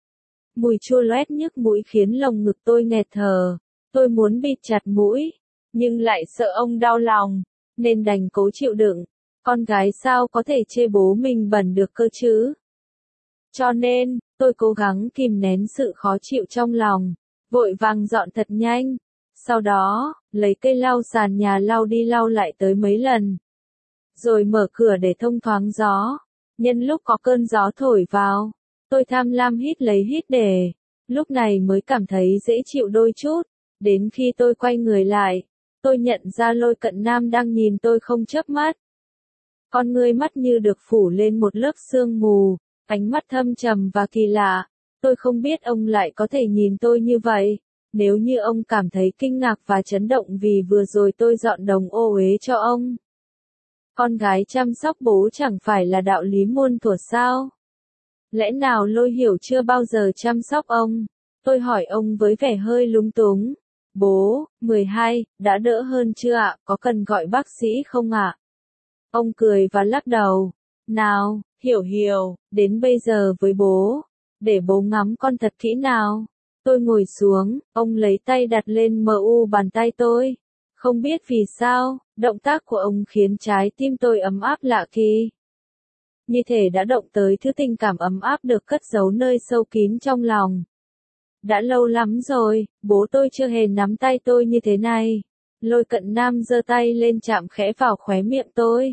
Mùi chua loét nhức mũi khiến lồng ngực tôi nghẹt thở. Tôi muốn bịt chặt mũi. Nhưng lại sợ ông đau lòng. Nên đành cố chịu đựng. Con gái sao có thể chê bố mình bẩn được cơ chứ? Cho nên, tôi cố gắng kìm nén sự khó chịu trong lòng. Vội vàng dọn thật nhanh. Sau đó, lấy cây lau sàn nhà lau đi lau lại tới mấy lần. Rồi mở cửa để thông thoáng gió. Nhân lúc có cơn gió thổi vào, tôi tham lam hít lấy hít để. Lúc này mới cảm thấy dễ chịu đôi chút. Đến khi tôi quay người lại, tôi nhận ra Lôi Cận Nam đang nhìn tôi không chớp mắt. Con ngươi mắt như được phủ lên một lớp sương mù, ánh mắt thâm trầm và kỳ lạ. Tôi không biết ông lại có thể nhìn tôi như vậy. Nếu như ông cảm thấy kinh ngạc và chấn động vì vừa rồi tôi dọn đống ô uế cho ông. Con gái chăm sóc bố chẳng phải là đạo lý muôn thuở sao? Lẽ nào Lôi Hiểu chưa bao giờ chăm sóc ông? Tôi hỏi ông với vẻ hơi lúng túng. Bố, mười hai, đã đỡ hơn chưa ạ? Có cần gọi bác sĩ không ạ? Ông cười và lắc đầu. Nào, Hiểu Hiểu, đến bây giờ với bố. Để bố ngắm con thật kỹ nào. Tôi ngồi xuống, ông lấy tay đặt lên mờ u bàn tay tôi. Không biết vì sao, động tác của ông khiến trái tim tôi ấm áp lạ kỳ. Như thể đã động tới thứ tình cảm ấm áp được cất giấu nơi sâu kín trong lòng. Đã lâu lắm rồi, bố tôi chưa hề nắm tay tôi như thế này. Lôi Cận Nam giơ tay lên chạm khẽ vào khóe miệng tôi.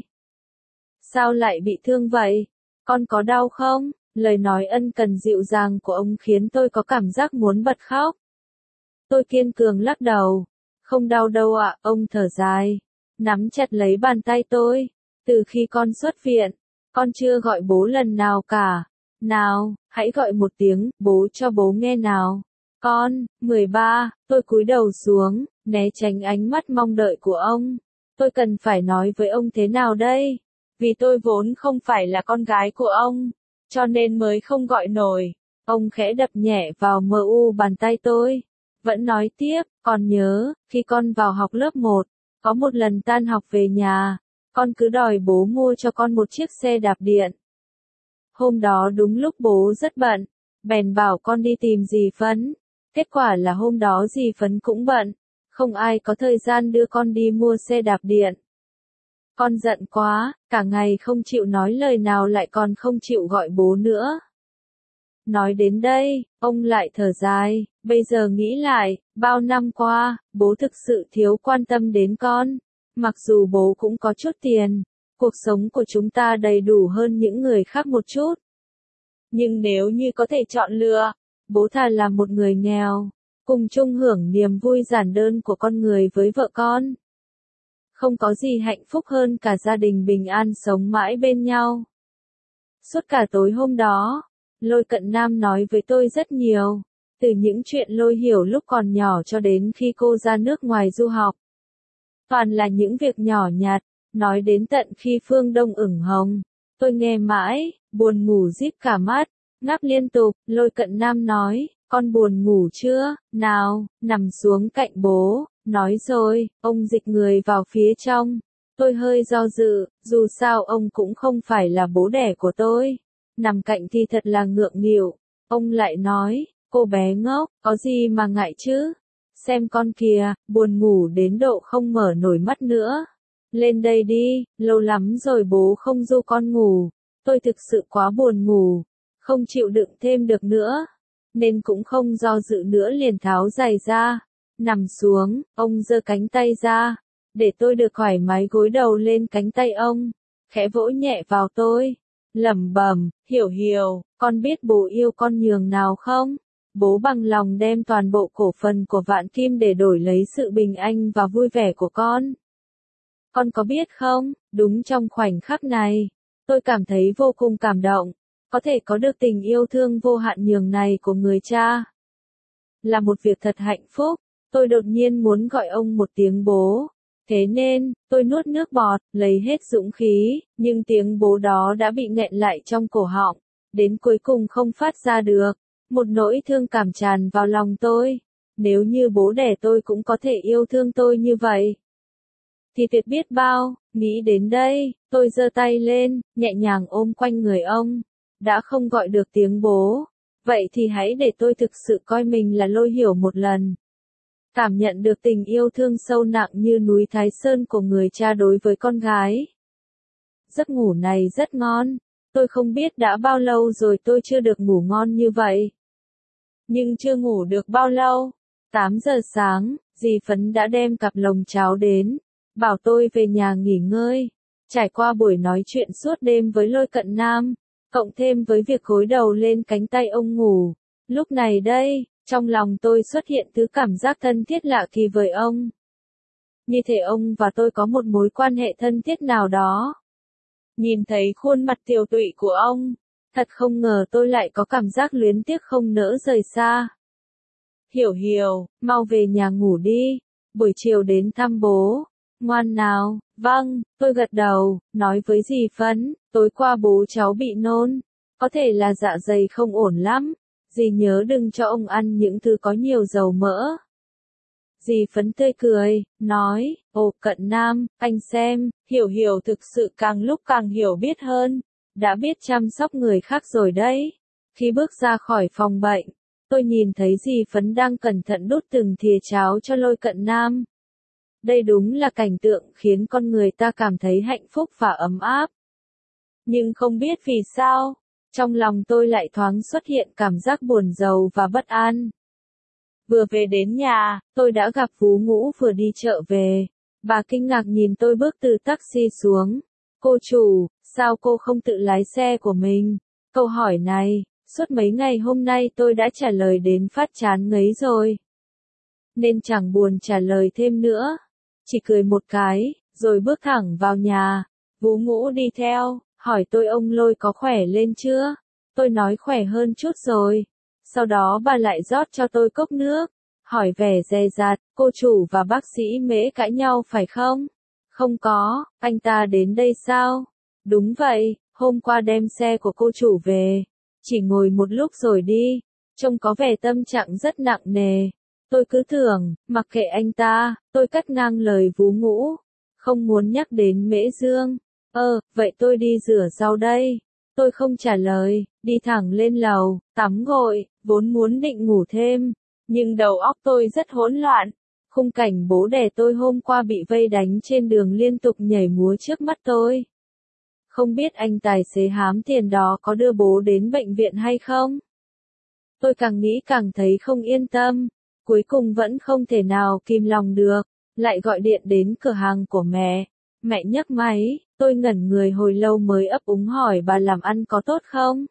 Sao lại bị thương vậy? Con có đau không? Lời nói ân cần dịu dàng của ông khiến tôi có cảm giác muốn bật khóc. Tôi kiên cường lắc đầu. Không đau đâu ạ, ông thở dài. Nắm chặt lấy bàn tay tôi. Từ khi con xuất viện, con chưa gọi bố lần nào cả. Nào, hãy gọi một tiếng, bố cho bố nghe nào. Con, mười ba, tôi cúi đầu xuống, né tránh ánh mắt mong đợi của ông. Tôi cần phải nói với ông thế nào đây? Vì tôi vốn không phải là con gái của ông, cho nên mới không gọi nổi. Ông khẽ đập nhẹ vào mờ u bàn tay tôi. Vẫn nói tiếp, con nhớ, khi con vào học lớp một, có một lần tan học về nhà, con cứ đòi bố mua cho con một chiếc xe đạp điện. Hôm đó đúng lúc bố rất bận, bèn bảo con đi tìm dì Phấn. Kết quả là hôm đó dì Phấn cũng bận, không ai có thời gian đưa con đi mua xe đạp điện. Con giận quá, cả ngày không chịu nói lời nào lại còn không chịu gọi bố nữa. Nói đến đây, ông lại thở dài, bây giờ nghĩ lại, bao năm qua, bố thực sự thiếu quan tâm đến con. Mặc dù bố cũng có chút tiền, cuộc sống của chúng ta đầy đủ hơn những người khác một chút. Nhưng nếu như có thể chọn lựa, bố thà là một người nghèo, cùng chung hưởng niềm vui giản đơn của con người với vợ con. Không có gì hạnh phúc hơn cả gia đình bình an sống mãi bên nhau. Suốt cả tối hôm đó, Lôi Cận Nam nói với tôi rất nhiều. Từ những chuyện Lôi hiểu lúc còn nhỏ cho đến khi cô ra nước ngoài du học. Toàn là những việc nhỏ nhặt, nói đến tận khi Phương Đông ửng hồng. Tôi nghe mãi, buồn ngủ díp cả mắt, ngáp liên tục. Lôi Cận Nam nói, con buồn ngủ chưa, nào, nằm xuống cạnh bố. Nói rồi, ông dịch người vào phía trong. Tôi hơi do dự, dù sao ông cũng không phải là bố đẻ của tôi. Nằm cạnh thì thật là ngượng nghịu. Ông lại nói, cô bé ngốc, có gì mà ngại chứ? Xem con kìa, buồn ngủ đến độ không mở nổi mắt nữa. Lên đây đi, lâu lắm rồi bố không du con ngủ. Tôi thực sự quá buồn ngủ, không chịu đựng thêm được nữa. Nên cũng không do dự nữa liền tháo giày ra. Nằm xuống, ông giơ cánh tay ra. Để tôi được thoải mái gối đầu lên cánh tay ông. Khẽ vỗ nhẹ vào tôi. Lẩm bẩm, hiểu hiểu, con biết bố yêu con nhường nào không? Bố bằng lòng đem toàn bộ cổ phần của Vạn Kim để đổi lấy sự bình an và vui vẻ của con. Con có biết không, đúng trong khoảnh khắc này, tôi cảm thấy vô cùng cảm động. Có thể có được tình yêu thương vô hạn nhường này của người cha. Là một việc thật hạnh phúc, tôi đột nhiên muốn gọi ông một tiếng bố. Thế nên, tôi nuốt nước bọt, lấy hết dũng khí, nhưng tiếng bố đó đã bị nghẹn lại trong cổ họng, đến cuối cùng không phát ra được. Một nỗi thương cảm tràn vào lòng tôi. Nếu như bố đẻ tôi cũng có thể yêu thương tôi như vậy, thì tuyệt biết bao. Nghĩ đến đây, tôi giơ tay lên, nhẹ nhàng ôm quanh người ông. Đã không gọi được tiếng bố, vậy thì hãy để tôi thực sự coi mình là Lôi Hiểu một lần. Cảm nhận được tình yêu thương sâu nặng như núi Thái Sơn của người cha đối với con gái. Giấc ngủ này rất ngon. Tôi không biết đã bao lâu rồi tôi chưa được ngủ ngon như vậy. Nhưng chưa ngủ được bao lâu. tám giờ sáng, dì Phấn đã đem cặp lồng cháo đến. Bảo tôi về nhà nghỉ ngơi. Trải qua buổi nói chuyện suốt đêm với Lôi Cận Nam. Cộng thêm với việc gối đầu lên cánh tay ông ngủ. Lúc này đây, trong lòng tôi xuất hiện thứ cảm giác thân thiết lạ kỳ với ông. Như thể ông và tôi có một mối quan hệ thân thiết nào đó. Nhìn thấy khuôn mặt tiều tụy của ông, thật không ngờ tôi lại có cảm giác luyến tiếc không nỡ rời xa. Hiểu hiểu, mau về nhà ngủ đi, buổi chiều đến thăm bố. Ngoan nào, vâng, tôi gật đầu, nói với dì Phấn, tối qua bố cháu bị nôn, có thể là dạ dày không ổn lắm, dì nhớ đừng cho ông ăn những thứ có nhiều dầu mỡ. Dì Phấn tươi cười, nói, ồ Cận Nam, anh xem, hiểu hiểu thực sự càng lúc càng hiểu biết hơn, đã biết chăm sóc người khác rồi đấy. Khi bước ra khỏi phòng bệnh, tôi nhìn thấy dì Phấn đang cẩn thận đút từng thìa cháo cho Lôi Cận Nam. Đây đúng là cảnh tượng khiến con người ta cảm thấy hạnh phúc và ấm áp. Nhưng không biết vì sao, trong lòng tôi lại thoáng xuất hiện cảm giác buồn rầu và bất an. Vừa về đến nhà, tôi đã gặp Vú Ngũ vừa đi chợ về. Bà kinh ngạc nhìn tôi bước từ taxi xuống. Cô chủ, sao cô không tự lái xe của mình? Câu hỏi này, suốt mấy ngày hôm nay tôi đã trả lời đến phát chán ngấy rồi. Nên chẳng buồn trả lời thêm nữa. Chỉ cười một cái, rồi bước thẳng vào nhà. Vú Ngũ đi theo, hỏi tôi ông Lôi có khỏe lên chưa? Tôi nói khỏe hơn chút rồi. Sau đó bà lại rót cho tôi cốc nước, hỏi vẻ dè dặt, cô chủ và bác sĩ Mễ cãi nhau phải không? Không có, anh ta đến đây sao? Đúng vậy, hôm qua đem xe của cô chủ về, chỉ ngồi một lúc rồi đi, trông có vẻ tâm trạng rất nặng nề. Tôi cứ tưởng, mặc kệ anh ta, tôi cắt ngang lời Vú Ngũ, không muốn nhắc đến Mễ Dương. Ơ, vậy tôi đi rửa rau đây. Tôi không trả lời, đi thẳng lên lầu, tắm gội, vốn muốn định ngủ thêm, nhưng đầu óc tôi rất hỗn loạn. Khung cảnh bố đẻ tôi hôm qua bị vây đánh trên đường liên tục nhảy múa trước mắt tôi. Không biết anh tài xế hám tiền đó có đưa bố đến bệnh viện hay không? Tôi càng nghĩ càng thấy không yên tâm, cuối cùng vẫn không thể nào kìm lòng được, lại gọi điện đến cửa hàng của mẹ. Mẹ nhấc máy, tôi ngẩn người hồi lâu mới ấp úng hỏi bà làm ăn có tốt không?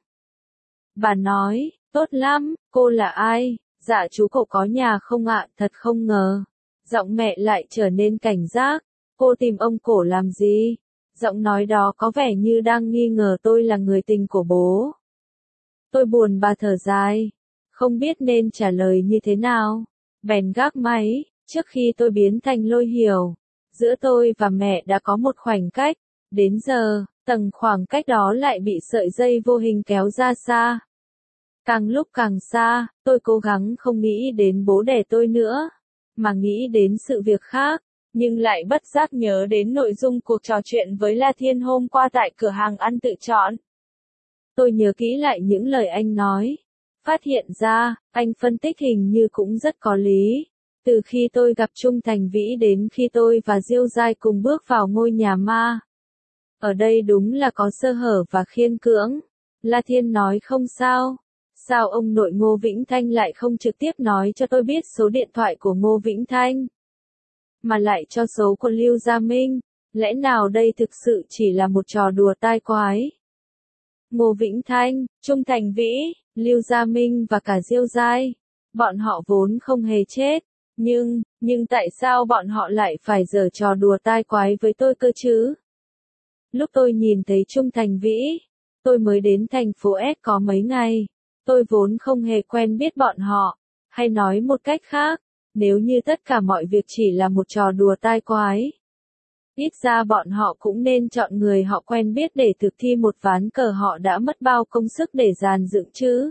Bà nói, tốt lắm, cô là ai? Dạ chú cậu có nhà không ạ? Thật không ngờ. Giọng mẹ lại trở nên cảnh giác. Cô tìm ông cổ làm gì? Giọng nói đó có vẻ như đang nghi ngờ tôi là người tình của bố. Tôi buồn bà thở dài. không biết nên trả lời như thế nào. Bèn gác máy, trước khi tôi biến thành Lôi Hiểu. Giữa tôi và mẹ đã có một khoảnh cách, đến giờ, tầng khoảng cách đó lại bị sợi dây vô hình kéo ra xa. Càng lúc càng xa, tôi cố gắng không nghĩ đến bố đẻ tôi nữa, mà nghĩ đến sự việc khác, nhưng lại bất giác nhớ đến nội dung cuộc trò chuyện với La Thiên hôm qua tại cửa hàng ăn tự chọn. Tôi nhớ kỹ lại những lời anh nói, phát hiện ra, anh phân tích hình như cũng rất có lý. Từ khi tôi gặp Trung Thành Vĩ đến khi tôi và Diêu Giai cùng bước vào ngôi nhà ma. Ở đây đúng là có sơ hở và khiên cưỡng. La Thiên nói không sao. Sao ông nội Ngô Vĩnh Thanh lại không trực tiếp nói cho tôi biết số điện thoại của Ngô Vĩnh Thanh, mà lại cho số của Lưu Gia Minh? Lẽ nào đây thực sự chỉ là một trò đùa tai quái? Ngô Vĩnh Thanh, Trung Thành Vĩ, Lưu Gia Minh và cả Diêu Giai, bọn họ vốn không hề chết. Nhưng, nhưng tại sao bọn họ lại phải giở trò đùa tai quái với tôi cơ chứ? Lúc tôi nhìn thấy Trung Thành Vĩ, tôi mới đến thành phố S có mấy ngày. Tôi vốn không hề quen biết bọn họ. Hay nói một cách khác, nếu như tất cả mọi việc chỉ là một trò đùa tai quái, ít ra bọn họ cũng nên chọn người họ quen biết để thực thi một ván cờ họ đã mất bao công sức để dàn dựng chứ.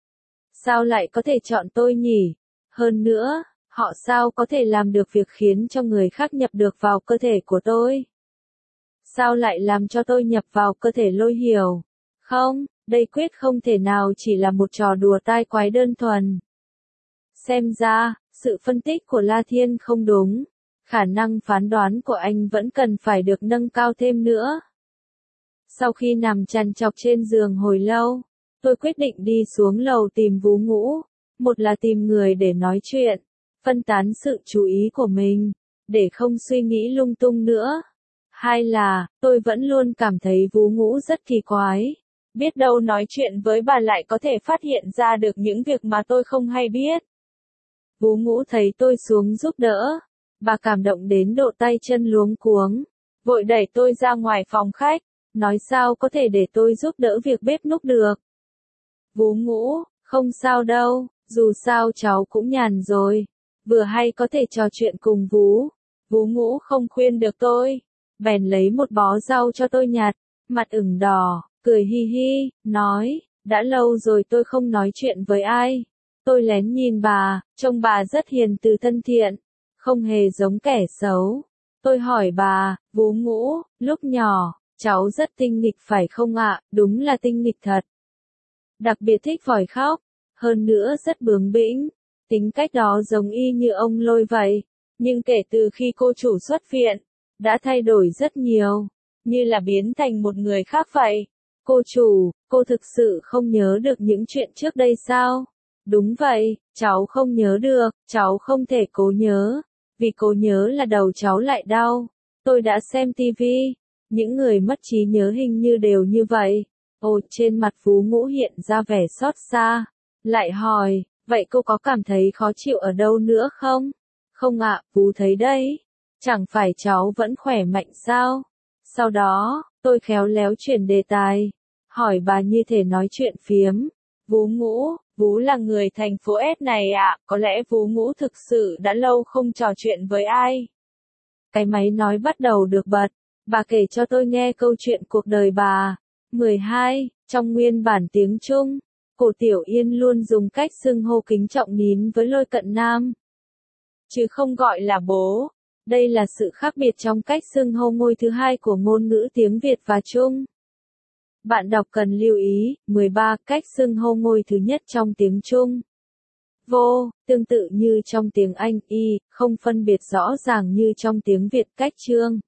Sao lại có thể chọn tôi nhỉ? Hơn nữa, họ sao có thể làm được việc khiến cho người khác nhập được vào cơ thể của tôi? Sao lại làm cho tôi nhập vào cơ thể Lôi Hiểu? Không, đây quyết không thể nào chỉ là một trò đùa tai quái đơn thuần. Xem ra, sự phân tích của La Thiên không đúng. Khả năng phán đoán của anh vẫn cần phải được nâng cao thêm nữa. Sau khi nằm trằn trọc trên giường hồi lâu, tôi quyết định đi xuống lầu tìm Vú Ngũ. Một là tìm người để nói chuyện, phân tán sự chú ý của mình, để không suy nghĩ lung tung nữa. Hai là, tôi vẫn luôn cảm thấy Vú Ngũ rất kỳ quái. Biết đâu nói chuyện với bà lại có thể phát hiện ra được những việc mà tôi không hay biết. Vú Ngũ thấy tôi xuống giúp đỡ. Bà cảm động đến độ tay chân luống cuống. Vội đẩy tôi ra ngoài phòng khách. Nói sao có thể để tôi giúp đỡ việc bếp núc được. Vú Ngũ, không sao đâu, dù sao cháu cũng nhàn rồi. Vừa hay có thể trò chuyện cùng Vú. Vú Ngũ không khuyên được tôi. Bèn lấy một bó rau cho tôi nhặt. Mặt ửng đỏ, cười hi hi, nói, đã lâu rồi tôi không nói chuyện với ai. Tôi lén nhìn bà, trông bà rất hiền từ thân thiện, không hề giống kẻ xấu. Tôi hỏi bà, Vú Ngũ, lúc nhỏ, cháu rất tinh nghịch phải không ạ? Đúng là tinh nghịch thật. Đặc biệt thích vòi khóc, hơn nữa rất bướng bỉnh. Tính cách đó giống y như ông Lôi vậy. Nhưng kể từ khi cô chủ xuất viện, đã thay đổi rất nhiều, như là biến thành một người khác vậy. Cô chủ, cô thực sự không nhớ được những chuyện trước đây sao? Đúng vậy, cháu không nhớ được, cháu không thể cố nhớ. Vì cố nhớ là đầu cháu lại đau. Tôi đã xem tivi, những người mất trí nhớ hình như đều như vậy. Ồ, trên mặt Vú Ngũ hiện ra vẻ xót xa. Lại hỏi, vậy cô có cảm thấy khó chịu ở đâu nữa không? Không ạ, Vú thấy đấy. Chẳng phải cháu vẫn khỏe mạnh sao? Sau đó, tôi khéo léo chuyển đề tài. Hỏi bà như thể nói chuyện phiếm. Vú Ngũ, Vú là người thành phố S này ạ, à, có lẽ Vú Ngũ thực sự đã lâu không trò chuyện với ai. Cái máy nói bắt đầu được bật. Bà kể cho tôi nghe câu chuyện cuộc đời bà. mười hai, trong nguyên bản tiếng Trung, Cổ Tiểu Yên luôn dùng cách xưng hô kính trọng nín với Lôi Cận Nam, chứ không gọi là bố. Đây là sự khác biệt trong cách xưng hô ngôi thứ hai của ngôn ngữ tiếng Việt và Trung. Bạn đọc cần lưu ý, mười ba, cách xưng hô ngôi thứ nhất trong tiếng Trung. Vô, tương tự như trong tiếng Anh, y, không phân biệt rõ ràng như trong tiếng Việt cách chương.